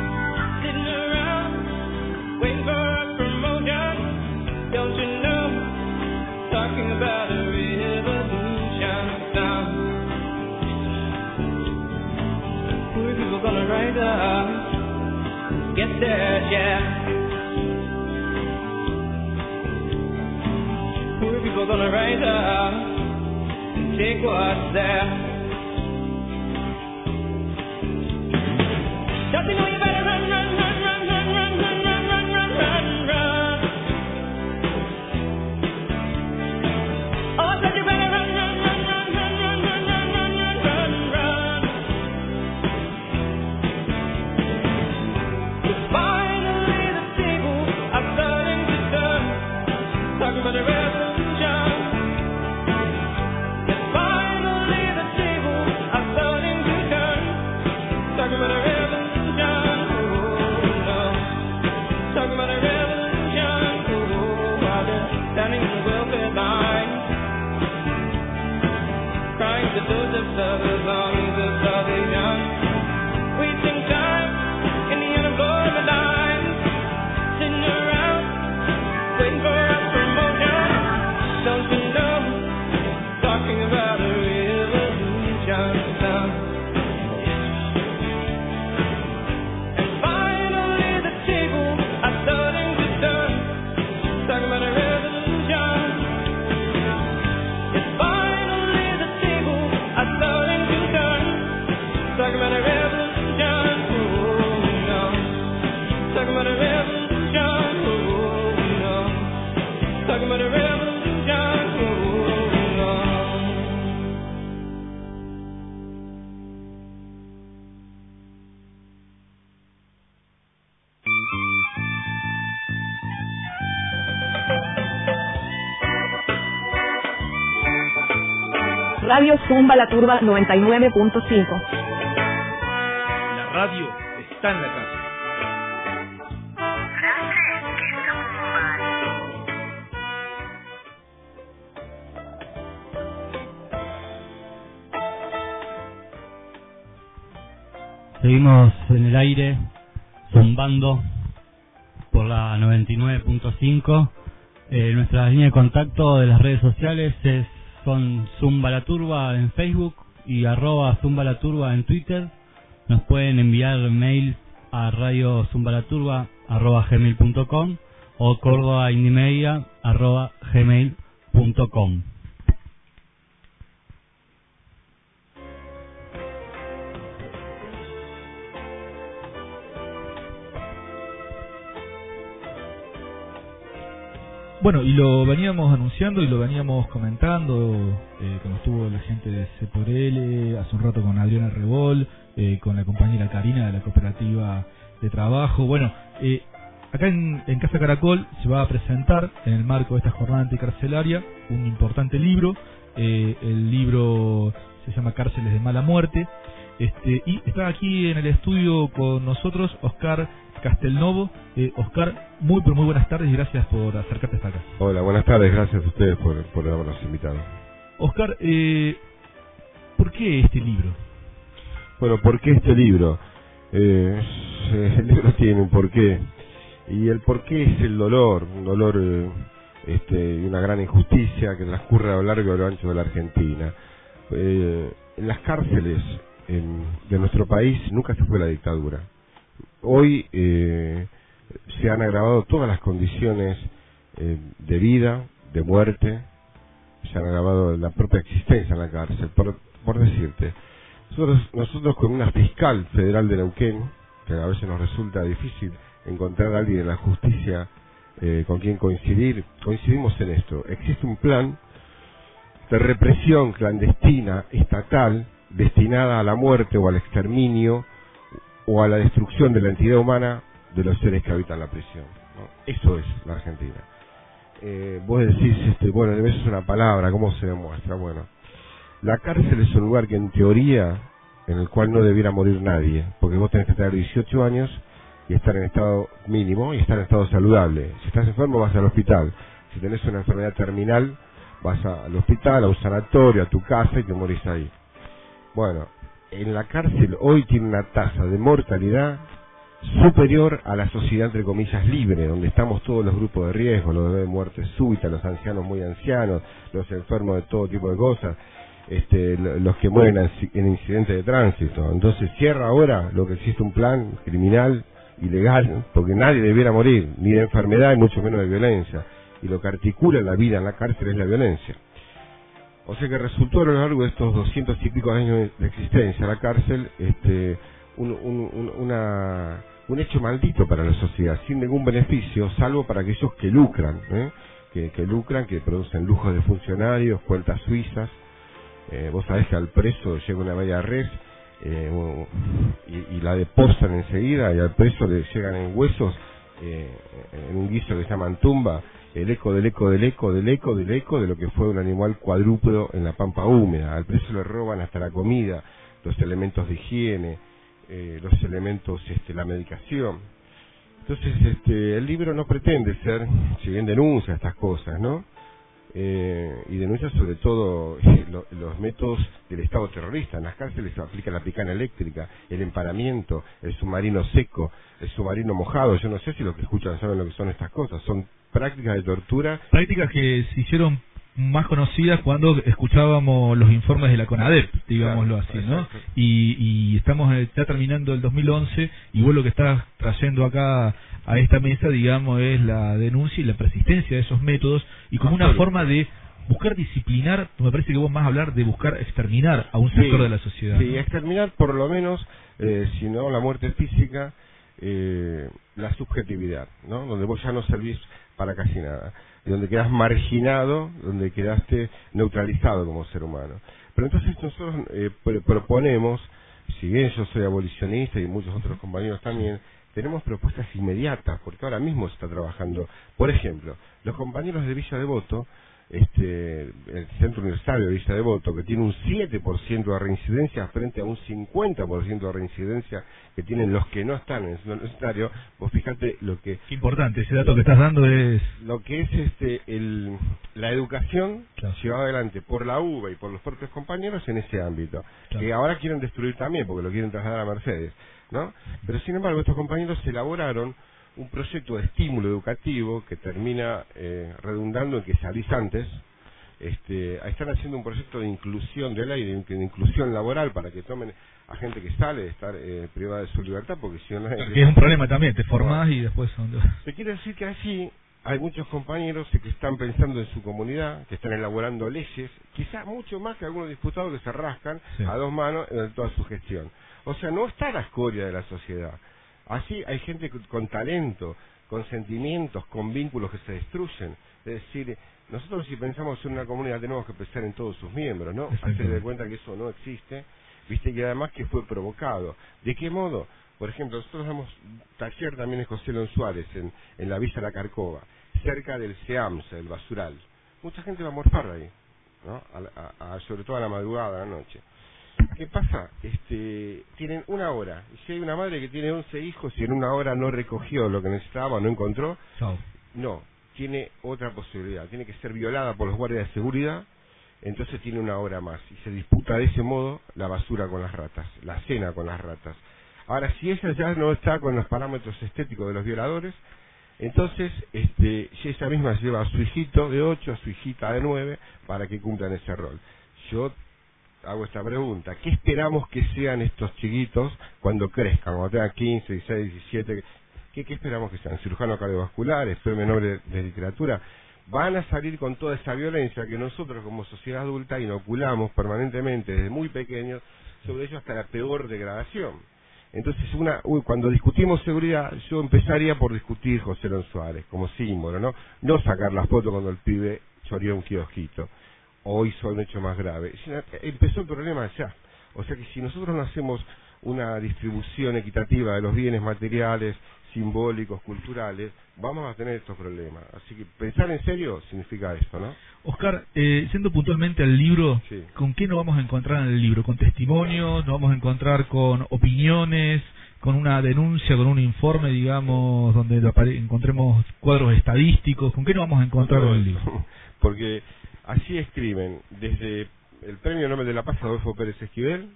Waiting for a promotion, don't you know? Talking about a revolution sound. Poor people gonna rise up, get their share. Poor people gonna rise up and take what's there. Don't you know you better run, run, run, run, run, run, run, run. Run, run. Oh, I said you better run, run, run, run, run, run, run, run, run, run, run. Finally the tables are starting to turn. Talking about the revolution. And finally the tables are starting to turn. Talking about the revolution. Standing in the welfare line, crying to those of service, armies of salvation, wasting time in the unemployment line. talking about a revolution, oh no, talking about a revolution, oh no.
Radio Zumba La Turba noventa y nueve punto cinco.
La radio está en la casa.
Seguimos en el aire, zumbando por la noventa y nueve punto cinco. Eh, nuestra línea de contacto de las redes sociales es, son Zumba La Turba en Facebook y arroba Zumba La Turba en Twitter. Nos pueden enviar mail a radio zumbalaturba arroba gmail punto com o Córdoba Indie Media arroba gmail punto com.
Bueno, y lo veníamos anunciando y lo veníamos comentando eh, cuando estuvo la gente de C por L, hace un rato con Adriana Rebol, eh, con la compañera Karina de la cooperativa de trabajo. Bueno, eh, acá en, en Casa Caracol se va a presentar, en el marco de esta jornada anticarcelaria, un importante libro. Eh, el libro se llama Cárceles de Mala Muerte. Este, y está aquí en el estudio con nosotros Oscar Castelnovo. Eh, Oscar, muy pero muy buenas tardes y gracias por acercarte hasta acá.
Hola, buenas tardes, gracias a ustedes por, por habernos invitado.
Oscar, eh, ¿por qué este libro?
Bueno, ¿por qué este libro? Eh, el libro tiene un porqué, y el porqué es el dolor, un dolor eh, este, y una gran injusticia que transcurre a lo largo y a lo ancho de la Argentina. Eh, en las cárceles en, de nuestro país nunca se fue la dictadura. Hoy eh, se han agravado todas las condiciones eh, de vida, de muerte, se han agravado la propia existencia en la cárcel. Por, por decirte, nosotros, nosotros con una fiscal federal de Neuquén, que a veces nos resulta difícil encontrar a alguien en la justicia eh, con quien coincidir, coincidimos en esto. Existe un plan de represión clandestina, estatal, destinada a la muerte o al exterminio o a la destrucción de la entidad humana de los seres que habitan la prisión, ¿no? Eso es la Argentina. Eh, vos decís, este, bueno, eso es una palabra, ¿cómo se demuestra? Bueno, la cárcel es un lugar que en teoría, en el cual no debiera morir nadie, porque vos tenés que tener dieciocho años y estar en estado mínimo y estar en estado saludable. Si estás enfermo vas al hospital, si tenés una enfermedad terminal vas al hospital, a un sanatorio, a tu casa y te morís ahí. Bueno, en la cárcel hoy tiene una tasa de mortalidad superior a la sociedad entre comillas libre, donde estamos todos los grupos de riesgo, los de muerte súbita, los ancianos muy ancianos, los enfermos de todo tipo de cosas, este, los que mueren en incidentes de tránsito. Entonces cierra ahora lo que existe un plan criminal, ilegal, porque nadie debiera morir, ni de enfermedad y mucho menos de violencia, y lo que articula la vida en la cárcel es la violencia. O sea que resultó a lo largo de estos doscientos y pico años de existencia la cárcel este, un, un, un, una, un hecho maldito para la sociedad, sin ningún beneficio, salvo para aquellos que lucran, ¿eh? que, que lucran, que producen lujos de funcionarios, cuentas suizas. Eh, vos sabés que al preso llega una media res eh, y, y la deposan enseguida, y al preso le llegan en huesos, eh, en un guiso que se llaman tumba, el eco del eco del eco del eco del eco de lo que fue un animal cuadrúpedo en la pampa húmeda. Al preso le roban hasta la comida, los elementos de higiene, eh, los elementos, este, la medicación. Entonces, este, el libro no pretende ser, si bien denuncia estas cosas, ¿no? Eh, y denuncia sobre todo eh, lo, los métodos del Estado terrorista. En las cárceles se aplica la picana eléctrica, el emparamiento, el submarino seco, el submarino mojado. Yo no sé si los que escuchan saben lo que son estas cosas. Son prácticas de tortura.
Prácticas que se hicieron más conocidas cuando escuchábamos los informes de la CONADEP, digámoslo así, ¿no? Y, y estamos ya terminando el dos mil once y vos lo que estás trayendo acá a esta mesa, digamos, es la denuncia y la persistencia de esos métodos y como una forma de buscar disciplinar, me parece que vos más hablar de buscar exterminar a un sector
sí,
de la sociedad.
Sí,
¿no?
exterminar por lo menos, eh, si no la muerte física, eh, la subjetividad, ¿no? Donde vos ya no servís para casi nada, y donde quedás marginado, donde quedaste neutralizado como ser humano. Pero entonces nosotros eh, pr proponemos, si bien yo soy abolicionista y muchos otros compañeros también, tenemos propuestas inmediatas, porque ahora mismo se está trabajando. Por ejemplo, los compañeros de Villa Devoto, este, el Centro Universitario de Villa Devoto, que tiene un siete por ciento de reincidencia frente a un cincuenta por ciento de reincidencia que tienen los que no están en el Centro Universitario, vos fíjate lo que...
Qué importante, ese dato que estás dando es...
Lo que es este el la educación claro. llevada adelante por la U B A y por los propios compañeros en ese ámbito, claro. que ahora quieren destruir también, porque lo quieren trasladar a Mercedes, ¿no? Pero sin embargo estos compañeros elaboraron un proyecto de estímulo educativo que termina eh, redundando en que salís antes. Este, están haciendo un proyecto de inclusión de ley, de, de inclusión laboral para que tomen a gente que sale de estar eh, privada de su libertad, porque si no...
Que es un problema también, te formás y después...
Te quiero decir que así hay muchos compañeros que están pensando en su comunidad, que están elaborando leyes, quizás mucho más que algunos diputados que se rascan sí. a dos manos en toda su gestión. O sea, no está la escoria de la sociedad. Así hay gente con talento, con sentimientos, con vínculos que se destruyen. Es decir, nosotros si pensamos en una comunidad tenemos que pensar en todos sus miembros, ¿no? Hacer de cuenta que eso no existe, viste, que además que fue provocado. ¿De qué modo? Por ejemplo, nosotros damos taller también en José León Suárez, en, en la Villa La Carcova, cerca del SEAMS, el basural. Mucha gente va a morfar ahí, ¿no? A, a, a, sobre todo a la madrugada, a la noche. ¿Qué pasa? Este, tienen una hora. Y si hay una madre que tiene once hijos y en una hora no recogió lo que necesitaba o no encontró, Chao. no, tiene otra posibilidad. Tiene que ser violada por los guardias de seguridad, entonces tiene una hora más. Y se disputa de ese modo la basura con las ratas, la cena con las ratas. Ahora, si ella ya no está con los parámetros estéticos de los violadores, entonces este, ella misma lleva a su hijito de ocho, a su hijita de nueve, para que cumplan ese rol. Yo hago esta pregunta: ¿qué esperamos que sean estos chiquitos cuando crezcan, cuando tengan quince, dieciséis, diecisiete? ¿Qué, qué esperamos que sean? ¿Cirujanos cardiovasculares, premio Nobel de, de literatura? Van a salir con toda esa violencia que nosotros como sociedad adulta inoculamos permanentemente desde muy pequeños sobre ellos hasta la peor degradación. Entonces, una, uy, cuando discutimos seguridad, yo empezaría por discutir José León Suárez como símbolo, ¿no? No sacar la foto cuando el pibe choreó un kiosquito o hizo un hecho más grave. Empezó el problema allá. O sea que si nosotros no hacemos una distribución equitativa de los bienes materiales, simbólicos, culturales, vamos a tener estos problemas. Así que pensar en serio significa esto, ¿no?
Oscar, eh, siendo puntualmente al libro,
sí.
¿con qué nos vamos a encontrar en el libro? ¿Con testimonios? ¿Nos vamos a encontrar con opiniones? ¿Con una denuncia, con un informe, digamos, donde encontremos cuadros estadísticos? ¿Con qué nos vamos a encontrar en el libro?
Porque así escriben, desde el Premio Nobel de la Paz Adolfo Pérez Esquivel,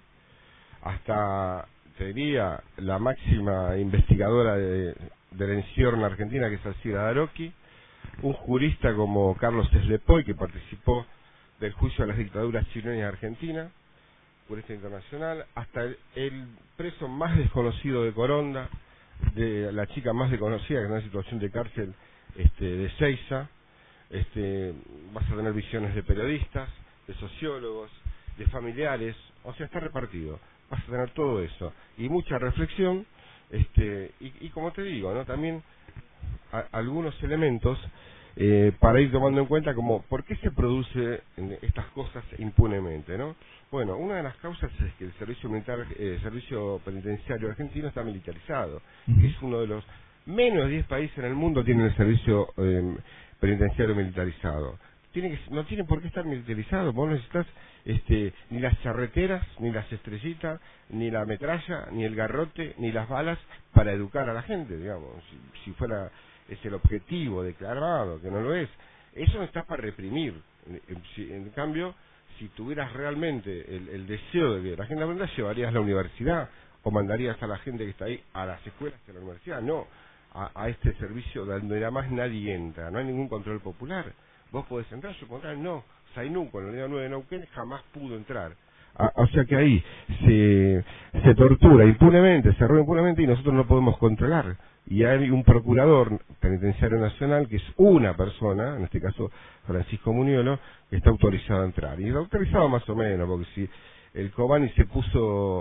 hasta, te diría, la máxima investigadora de, de la Enciorna Argentina, que es Alcira Daroqui, un jurista como Carlos Eslepoy, que participó del juicio a las dictaduras chilena y argentina, jurista internacional, hasta el, el preso más desconocido de Coronda, de la chica más desconocida que está en una situación de cárcel este, de Seiza. Este, vas a tener visiones de periodistas, de sociólogos, de familiares, o sea, está repartido. Vas a tener todo eso y mucha reflexión, este, y, y como te digo, ¿no? También a, algunos elementos eh, para ir tomando en cuenta, como por qué se produce estas cosas impunemente, ¿no? Bueno, una de las causas es que el servicio militar, eh, servicio penitenciario argentino está militarizado, uh-huh. que es uno de los menos de diez países en el mundo tienen el servicio eh, penitenciario militarizado. Tiene que, no tiene por qué estar militarizado. Vos no necesitas este, ni las charreteras, ni las estrellitas, ni la metralla, ni el garrote, ni las balas para educar a la gente, digamos. Si, si fuera ese el objetivo declarado, que no lo es, eso no está para reprimir. En, en, en cambio, si tuvieras realmente el, el deseo de que la gente aprenda, llevarías a la universidad o mandarías a la gente que está ahí a las escuelas de la universidad, no a, a este servicio donde nada más nadie entra, no hay ningún control popular. Vos podés entrar, yo puedo entrar, no. Sainú, con la unidad nueve de Neuquén, jamás pudo entrar. Ah, o sea que ahí se, se tortura impunemente, se roba impunemente y nosotros no podemos controlar. Y hay un procurador penitenciario nacional, que es una persona, en este caso Francisco Muniolo, que está autorizado a entrar. Y está autorizado más o menos, porque si el Cobani se puso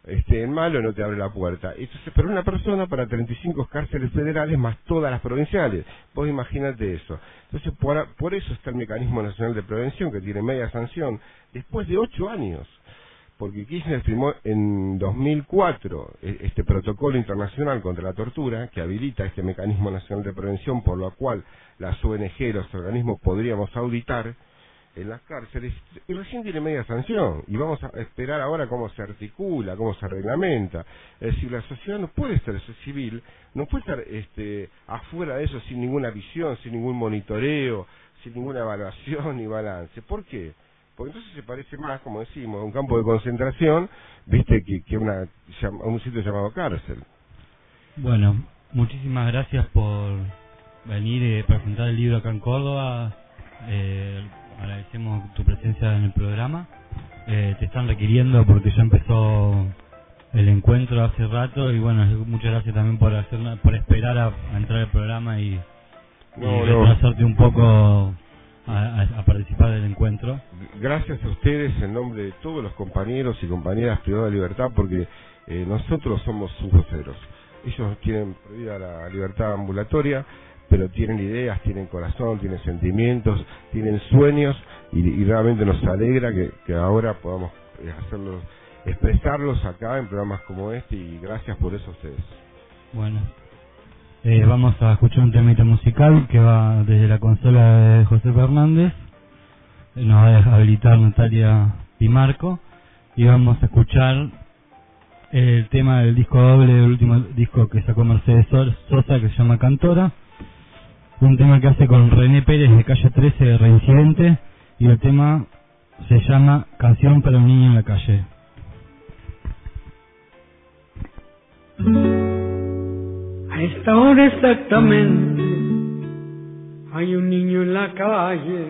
este, en malo no te abre la puerta. Entonces, pero una persona para treinta y cinco cárceles federales más todas las provinciales. Vos imagínate eso. Entonces, por, por eso está el Mecanismo Nacional de Prevención, que tiene media sanción, después de ocho años. Porque Kirchner firmó en dos mil cuatro este protocolo internacional contra la tortura, que habilita este Mecanismo Nacional de Prevención, por lo cual las O N G, los organismos, podríamos auditar en las cárceles, y recién tiene media sanción, y vamos a esperar ahora cómo se articula, cómo se reglamenta. Es decir, la sociedad no puede estar civil, no puede estar este, afuera de eso sin ninguna visión, sin ningún monitoreo, sin ninguna evaluación ni balance. ¿Por qué? Porque entonces se parece más, como decimos, a un campo de concentración, viste, que, que una, a un sitio llamado cárcel.
Bueno, muchísimas gracias por venir y presentar el libro acá en Córdoba. Eh, agradecemos tu presencia en el programa. Eh, te están requiriendo porque ya empezó el encuentro hace rato y bueno, muchas gracias también por hacer, por esperar a, a entrar al programa y,
no,
y
no.
retrasarte un poco a, a, a participar del encuentro.
Gracias a ustedes en nombre de todos los compañeros y compañeras privados de libertad, porque eh, nosotros somos sus voceros. Ellos tienen prohibida la libertad ambulatoria, pero tienen ideas, tienen corazón, tienen sentimientos, tienen sueños, y, y realmente nos alegra que, que ahora podamos eh, hacerlos, expresarlos acá en programas como este, y gracias por eso a ustedes.
Bueno, eh, vamos a escuchar un temita musical que va desde la consola de José Fernández, nos va a habilitar Natalia Pimarco, y vamos a escuchar el tema del disco doble, el último disco que sacó Mercedes Sosa, que se llama Cantora. Un tema que hace con René Pérez de Calle trece de Reincidente, y el tema se llama Canción para un niño en la calle.
A esta hora exactamente hay un niño en la calle,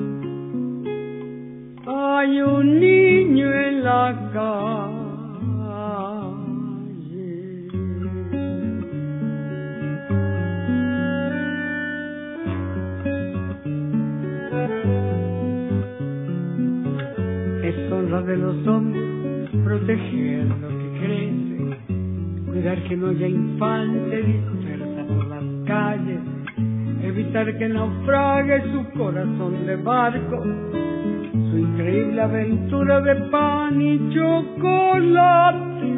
hay un niño en la calle. Es honra de los hombres proteger lo que crece, cuidar que no haya infante dispersa por las calles, evitar que naufrague su corazón de barco, su increíble aventura de pan y chocolate,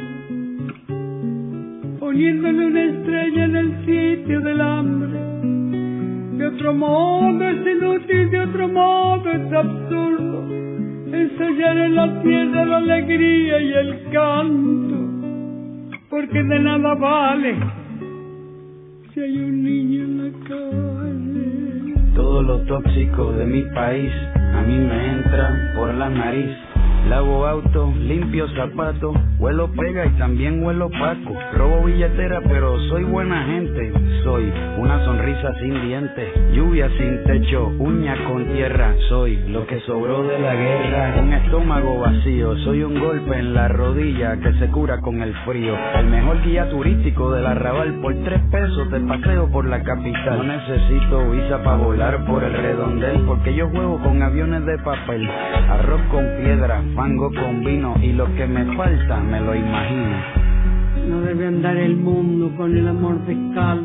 poniéndole una estrella en el sitio del hambre. De otro modo es inútil, de otro modo es absurdo ensayar en la tierra la alegría y el canto, porque de nada vale si hay un niño en la calle.
Todo lo tóxico de mi país a mí me entra por la nariz. Lavo auto, limpio zapatos, huelo pega y también huelo paco. Robo billetera pero soy buena gente. Soy una sonrisa sin dientes, lluvia sin techo, uña con tierra. Soy lo que sobró de la guerra, un estómago vacío. Soy un golpe en la rodilla que se cura con el frío. El mejor guía turístico del Arrabal, por tres pesos te paseo por la capital. No necesito visa para volar por el redondel, porque yo juego con aviones de papel. Arroz con piedra, fango con vino, y lo que me falta me lo imagino.
No debe andar el mundo con el amor descalzo,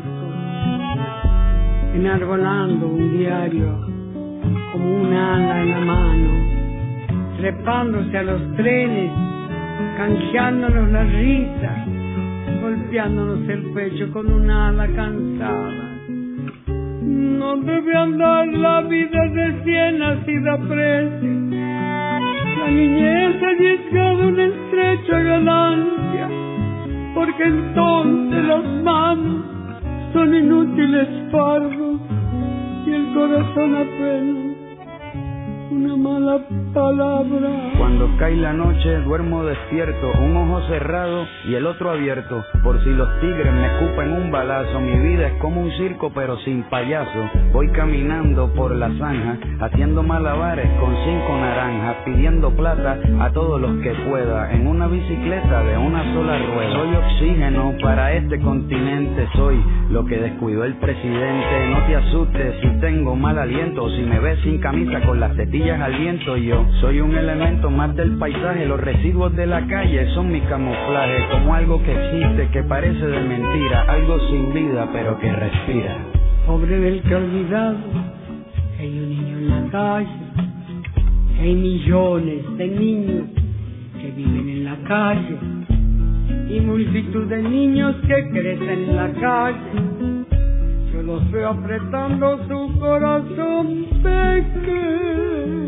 enarbolando un diario como un ala en la mano, trepándose a los trenes, canjeándonos la risa, golpeándonos el pecho con un ala cansada. No debe andar la vida recién nacida prece, la niñez arriesgada una estrecha ganancia, porque entonces las manos son inútiles fardos y el corazón apenas una mala palabra.
Cuando cae la noche duermo despierto, un ojo cerrado y el otro abierto, por si los tigres me escupen un balazo. Mi vida es como un circo pero sin payaso. Voy caminando por la zanja, haciendo malabares con cinco naranjas, pidiendo plata a todos los que pueda, en una bicicleta de una sola rueda. Soy oxígeno para este continente, soy lo que descuidó el presidente. No te asustes si tengo mal aliento, si me ves sin camisa con las tetillas al viento. Yo soy un elemento más del paisaje, los residuos de la calle son mi camuflaje, como algo que existe, que parece de mentira, algo sin vida pero que respira.
Pobre del que olvidado, hay un niño en la calle, hay millones de niños que viven en la calle y multitud de niños que crecen en la calle. Yo los veo apretando su corazón pequeño,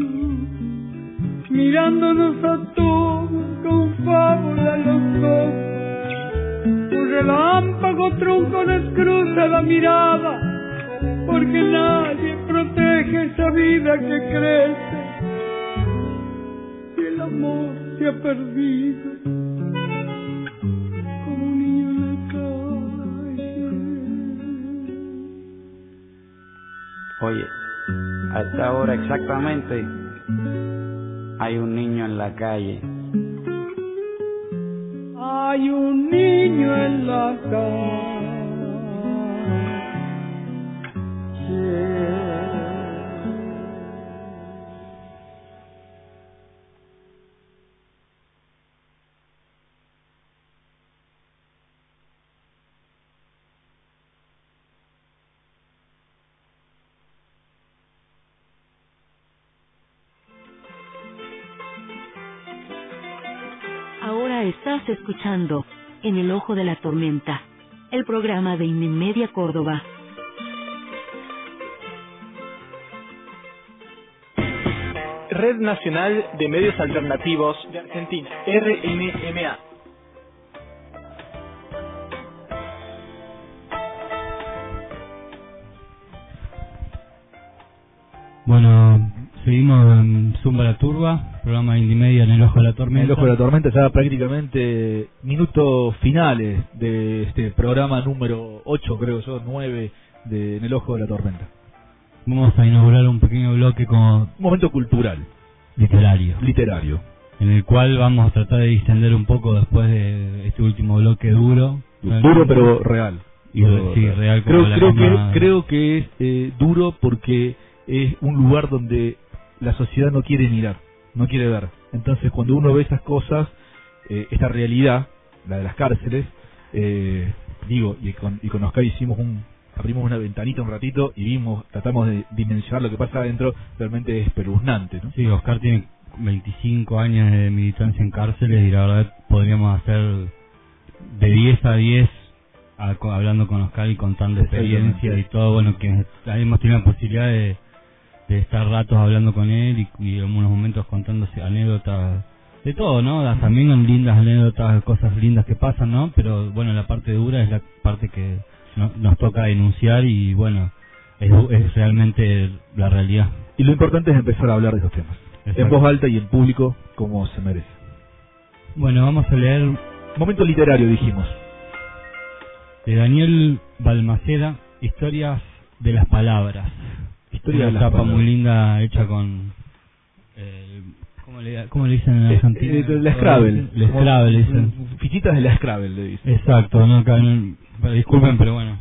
mirándonos a todos con fábula en los ojos. Un relámpago tronco les cruza la mirada, porque nadie protege esa vida que crece y el amor se ha perdido como un niño en la calle.
Oye, a esta hora exactamente hay un niño en la calle.
Hay un niño en la calle.
Ahora estás escuchando En el Ojo de la Tormenta, el programa de Inmedia Córdoba.
Red Nacional de Medios Alternativos de Argentina, R N M A.
Bueno, seguimos en Zumba la Turba, programa de Inmedia en el Ojo de la Tormenta.
En el Ojo de la Tormenta, ya prácticamente minutos finales de este programa número ocho, creo yo, nueve de En el Ojo de la Tormenta.
Vamos a inaugurar un pequeño bloque como
un momento cultural,
literario,
literario,
en el cual vamos a tratar de distender un poco después de este último bloque duro,
duro pero real.
Y
duro,
sí, real como
creo,
la
creo
cama...
que creo que es eh, duro porque es un lugar donde la sociedad no quiere mirar, no quiere ver. Entonces, cuando uno ve esas cosas, eh, esta realidad, la de las cárceles, eh, digo, y con, y con Oscar hicimos un abrimos una ventanita un ratito y vimos, tratamos de dimensionar lo que pasa adentro, realmente es espeluznante, ¿no?
Sí, Oscar tiene veinticinco años de militancia en cárceles y la verdad podríamos hacer de diez a diez a, hablando con Oscar y contando experiencias y todo. Bueno, que hemos tenido la posibilidad de, de estar ratos hablando con él y, y en algunos momentos contándose anécdotas de todo, ¿no? También son lindas anécdotas, cosas lindas que pasan, ¿no? Pero bueno, la parte dura es la parte que no, nos toca denunciar y bueno, es, es realmente la realidad.
Y lo importante es empezar a hablar de esos temas, exacto, en voz alta y en público, como se merece.
Bueno, vamos a leer...
Momento literario, dijimos.
De Daniel Balmaceda, Historias de las Palabras.
Historia
Una
de las
tapa
palabras.
muy linda hecha con... Eh, ¿cómo, le, ¿Cómo le dicen en Argentina?
Eh, eh, la Scrabble.
La Scrabble, dicen.
Fichitas de la Scrabble, le dicen.
Exacto, no, no, disculpen, pero bueno.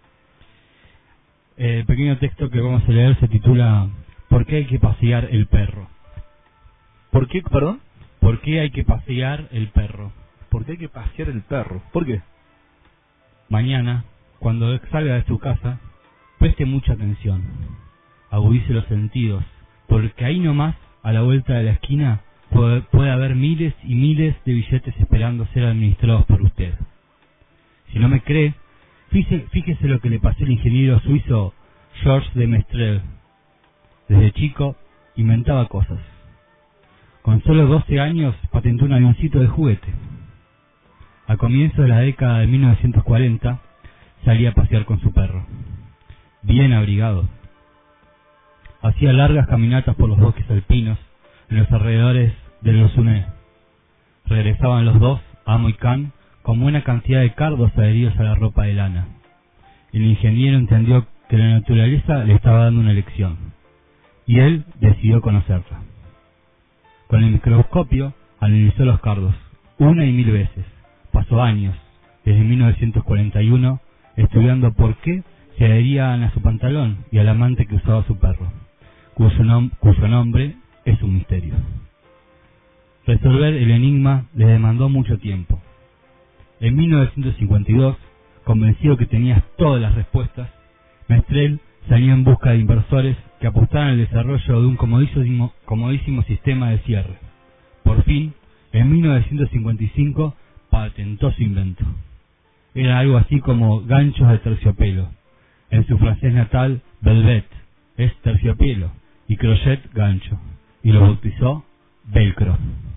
El pequeño texto que vamos a leer se titula ¿Por qué hay que pasear el perro?
¿Por qué, perdón?
¿Por qué hay que pasear el perro?
¿Por qué hay que pasear el perro? ¿Por qué?
Mañana, cuando salga de su casa, preste mucha atención. Agudice los sentidos, porque ahí nomás, a la vuelta de la esquina, puede, puede haber miles y miles de billetes esperando ser administrados por usted. Si no me cree, fíjese, fíjese lo que le pasó al ingeniero suizo Georges de Mestral. Desde chico, inventaba cosas. Con solo doce años, patentó un avioncito de juguete. A comienzos de la década de mil novecientos cuarenta, salía a pasear con su perro, bien abrigado. Hacía largas caminatas por los bosques alpinos, en los alrededores de los Uné. Regresaban los dos, amo y can, con buena cantidad de cardos adheridos a la ropa de lana. El ingeniero entendió que la naturaleza le estaba dando una lección, y él decidió conocerla. Con el microscopio analizó los cardos, una y mil veces. Pasó años, desde mil novecientos cuarenta y uno, estudiando por qué se adherían a su pantalón y al amante que usaba su perro, cuyo, nom cuyo nombre es un misterio. Resolver el enigma le demandó mucho tiempo. En mil novecientos cincuenta y dos, convencido que tenía todas las respuestas, Mestrel salió en busca de inversores que apostaran al desarrollo de un comodísimo, comodísimo sistema de cierre. Por fin, en mil novecientos cincuenta y cinco, patentó su invento. Era algo así como ganchos de terciopelo. En su francés natal, velvet es terciopelo y crochet gancho, y lo bautizó velcro.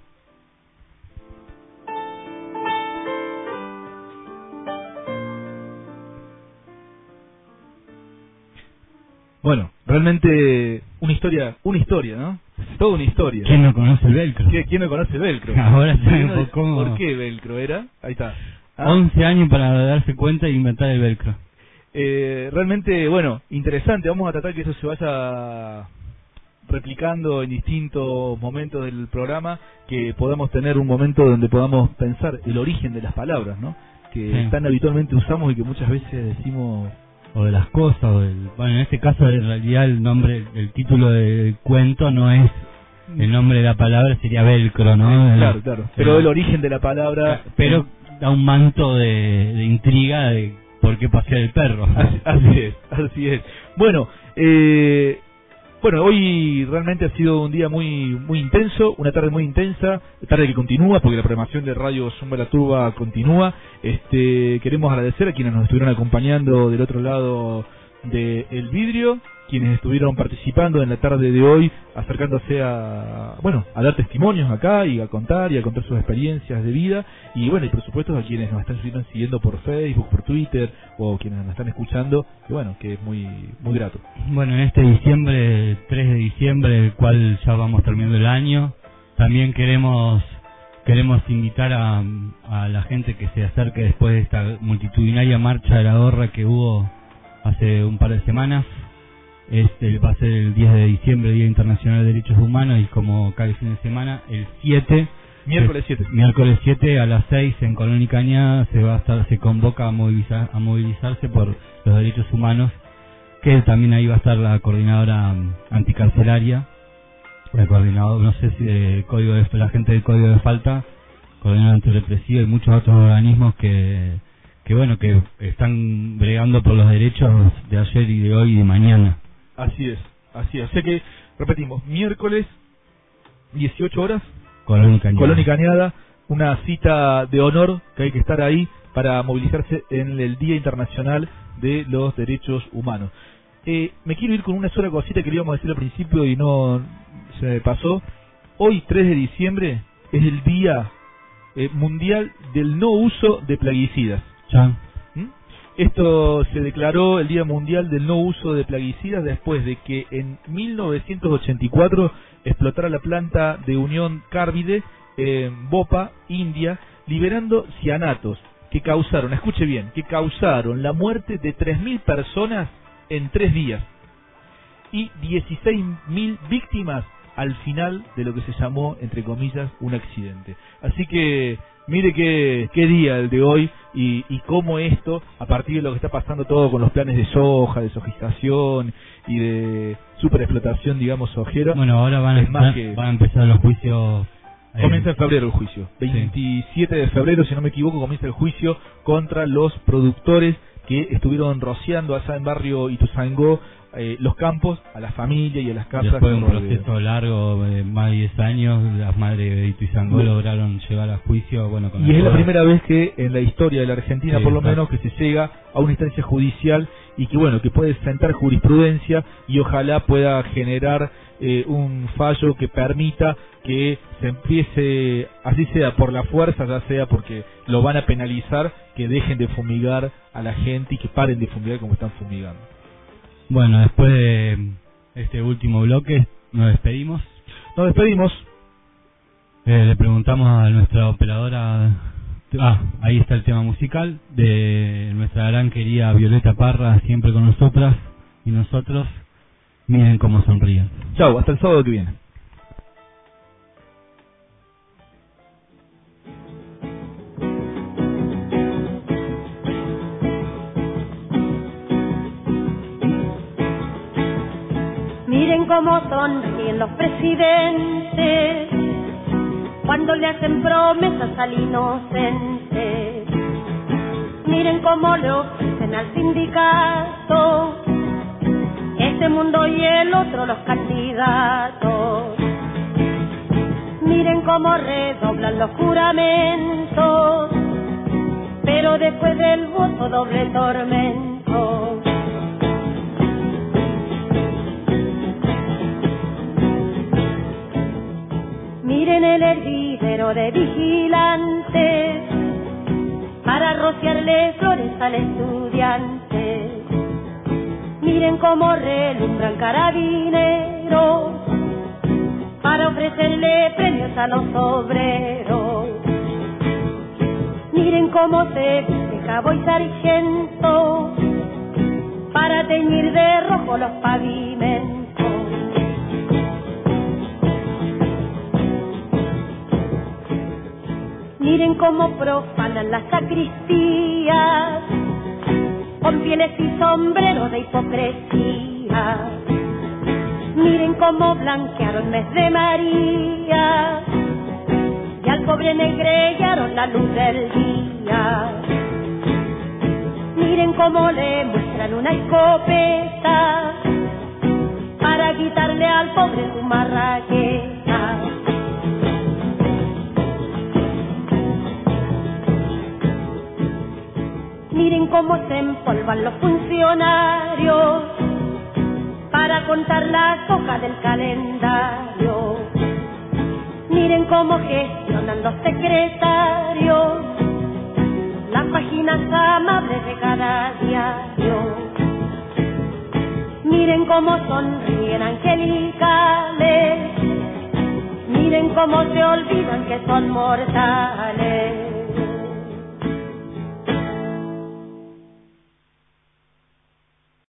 Bueno, realmente una historia, una historia, ¿no? Toda una historia.
¿Quién no conoce el velcro?
¿Quién, quién no conoce el velcro?
Ahora
¿Quién
sabemos
no-
cómo.
¿Por qué velcro era? Ahí está. Ah.
once años para darse cuenta e inventar el velcro.
Eh, realmente, bueno, interesante. Vamos a tratar que eso se vaya replicando en distintos momentos del programa, que podamos tener un momento donde podamos pensar el origen de las palabras, ¿no? Que
Sí.
tan habitualmente usamos y que muchas veces decimos...
O de las cosas, o del... Bueno, en este caso, en realidad, el nombre, el título del cuento no es el nombre de la palabra, sería velcro, ¿no?
Eh, claro, claro. Pero el origen de la palabra...
Pero da un manto de, de intriga de por qué pasea el perro.
Así, así es, así es. Bueno, eh, bueno, hoy realmente ha sido un día muy muy intenso, una tarde muy intensa, tarde que continúa porque la programación de Radio Zumba la Turba continúa. Este, queremos agradecer a quienes nos estuvieron acompañando del otro lado del vidrio, quienes estuvieron participando en la tarde de hoy, acercándose a, bueno, a dar testimonios acá y a contar y a contar sus experiencias de vida, y bueno, y por supuesto a quienes nos están siguiendo por Facebook, por Twitter, o quienes nos están escuchando, que bueno, que es muy muy grato.
Bueno, en este diciembre, tres de diciembre, el cual ya vamos terminando el año, también queremos queremos invitar a, a la gente que se acerque después de esta multitudinaria marcha de la gorra que hubo hace un par de semanas. Este va a ser el diez de diciembre, Día Internacional de Derechos Humanos, y como cada fin de semana, el siete,
Miércoles siete.
miércoles siete a las seis en Colón y Cañada se va a estar, se convoca a movilizar, a movilizarse por los derechos humanos, que también ahí va a estar la coordinadora um, anticarcelaria, el coordinador, no sé si de código de, la gente del Código de Falta, coordinador antirrepresivo y muchos otros organismos que que bueno, que están bregando por los derechos de ayer y de hoy y de mañana.
Así es, así es. O sea que, repetimos, miércoles, dieciocho horas,
Colón y Cañada.
Colón y Cañada, una cita de honor que hay que estar ahí para movilizarse en el Día Internacional de los Derechos Humanos. Eh, me quiero ir con una sola cosita que le íbamos a decir al principio y no se me pasó. Hoy, tres de diciembre, es el Día eh, Mundial del No Uso de Plaguicidas.
Ya.
Esto se declaró el Día Mundial del No Uso de Plaguicidas después de que en mil novecientos ochenta y cuatro explotara la planta de Unión Carbide en Bhopal, India, liberando cianatos que causaron, escuche bien, que causaron la muerte de tres mil personas en tres días y dieciséis mil víctimas al final de lo que se llamó, entre comillas, un accidente. Así que mire qué, qué día el de hoy y, y cómo esto, a partir de lo que está pasando todo con los planes de soja, de sojización y de superexplotación, digamos, sojera.
Bueno, ahora van a,
es más
van,
que,
van a empezar los juicios. eh,
Comienza en febrero el juicio. veintisiete de febrero, si no me equivoco, comienza el juicio contra los productores que estuvieron rociando allá en barrio Ituzaingó eh, los campos a la familia y a las casas.
Después de un
que rodean.
proceso largo de más de diez años, las madres de Ituzaingó
Sí.
lograron llegar a juicio. Bueno, con
Y es la
todas-
primera vez que en la historia de la Argentina,
Sí,
por lo
exacto.
menos, que se llega a una instancia judicial y que, bueno, que puede sentar jurisprudencia y ojalá pueda generar eh, un fallo que permita que se empiece, así sea por la fuerza, ya sea porque lo van a penalizar, que dejen de fumigar a la gente y que paren de fumigar como están fumigando.
Bueno, después de este último bloque, nos despedimos.
Nos despedimos.
Eh, le preguntamos a nuestra operadora. Ah, ahí está el tema musical de nuestra gran querida Violeta Parra, siempre con nosotras y nosotros. Miren cómo sonríen.
Chau, hasta el sábado que viene.
cómo sonríen los presidentes cuando le hacen promesas al inocente. Miren cómo le ofrecen al sindicato este mundo y el otro los candidatos. Miren cómo redoblan los juramentos, pero después del voto doble tormento. Miren el hervidero de vigilantes para rociarle flores al estudiante. Miren cómo relumbran carabineros para ofrecerle premios a los obreros. Miren cómo se viste cabo y sargento para teñir de rojo los pavimentos. Miren cómo profanan las sacristías con pieles y sombreros de hipocresía. Miren cómo blanquearon mes de María y al pobre negrellaron la luz del día. Miren cómo le muestran una escopeta para quitarle al pobre su marraqueta. Miren cómo se empolvan los funcionarios para contar las hojas del calendario. Miren cómo gestionan los secretarios las páginas amables de cada diario. Miren cómo sonríen angelicales, miren cómo se olvidan que son mortales.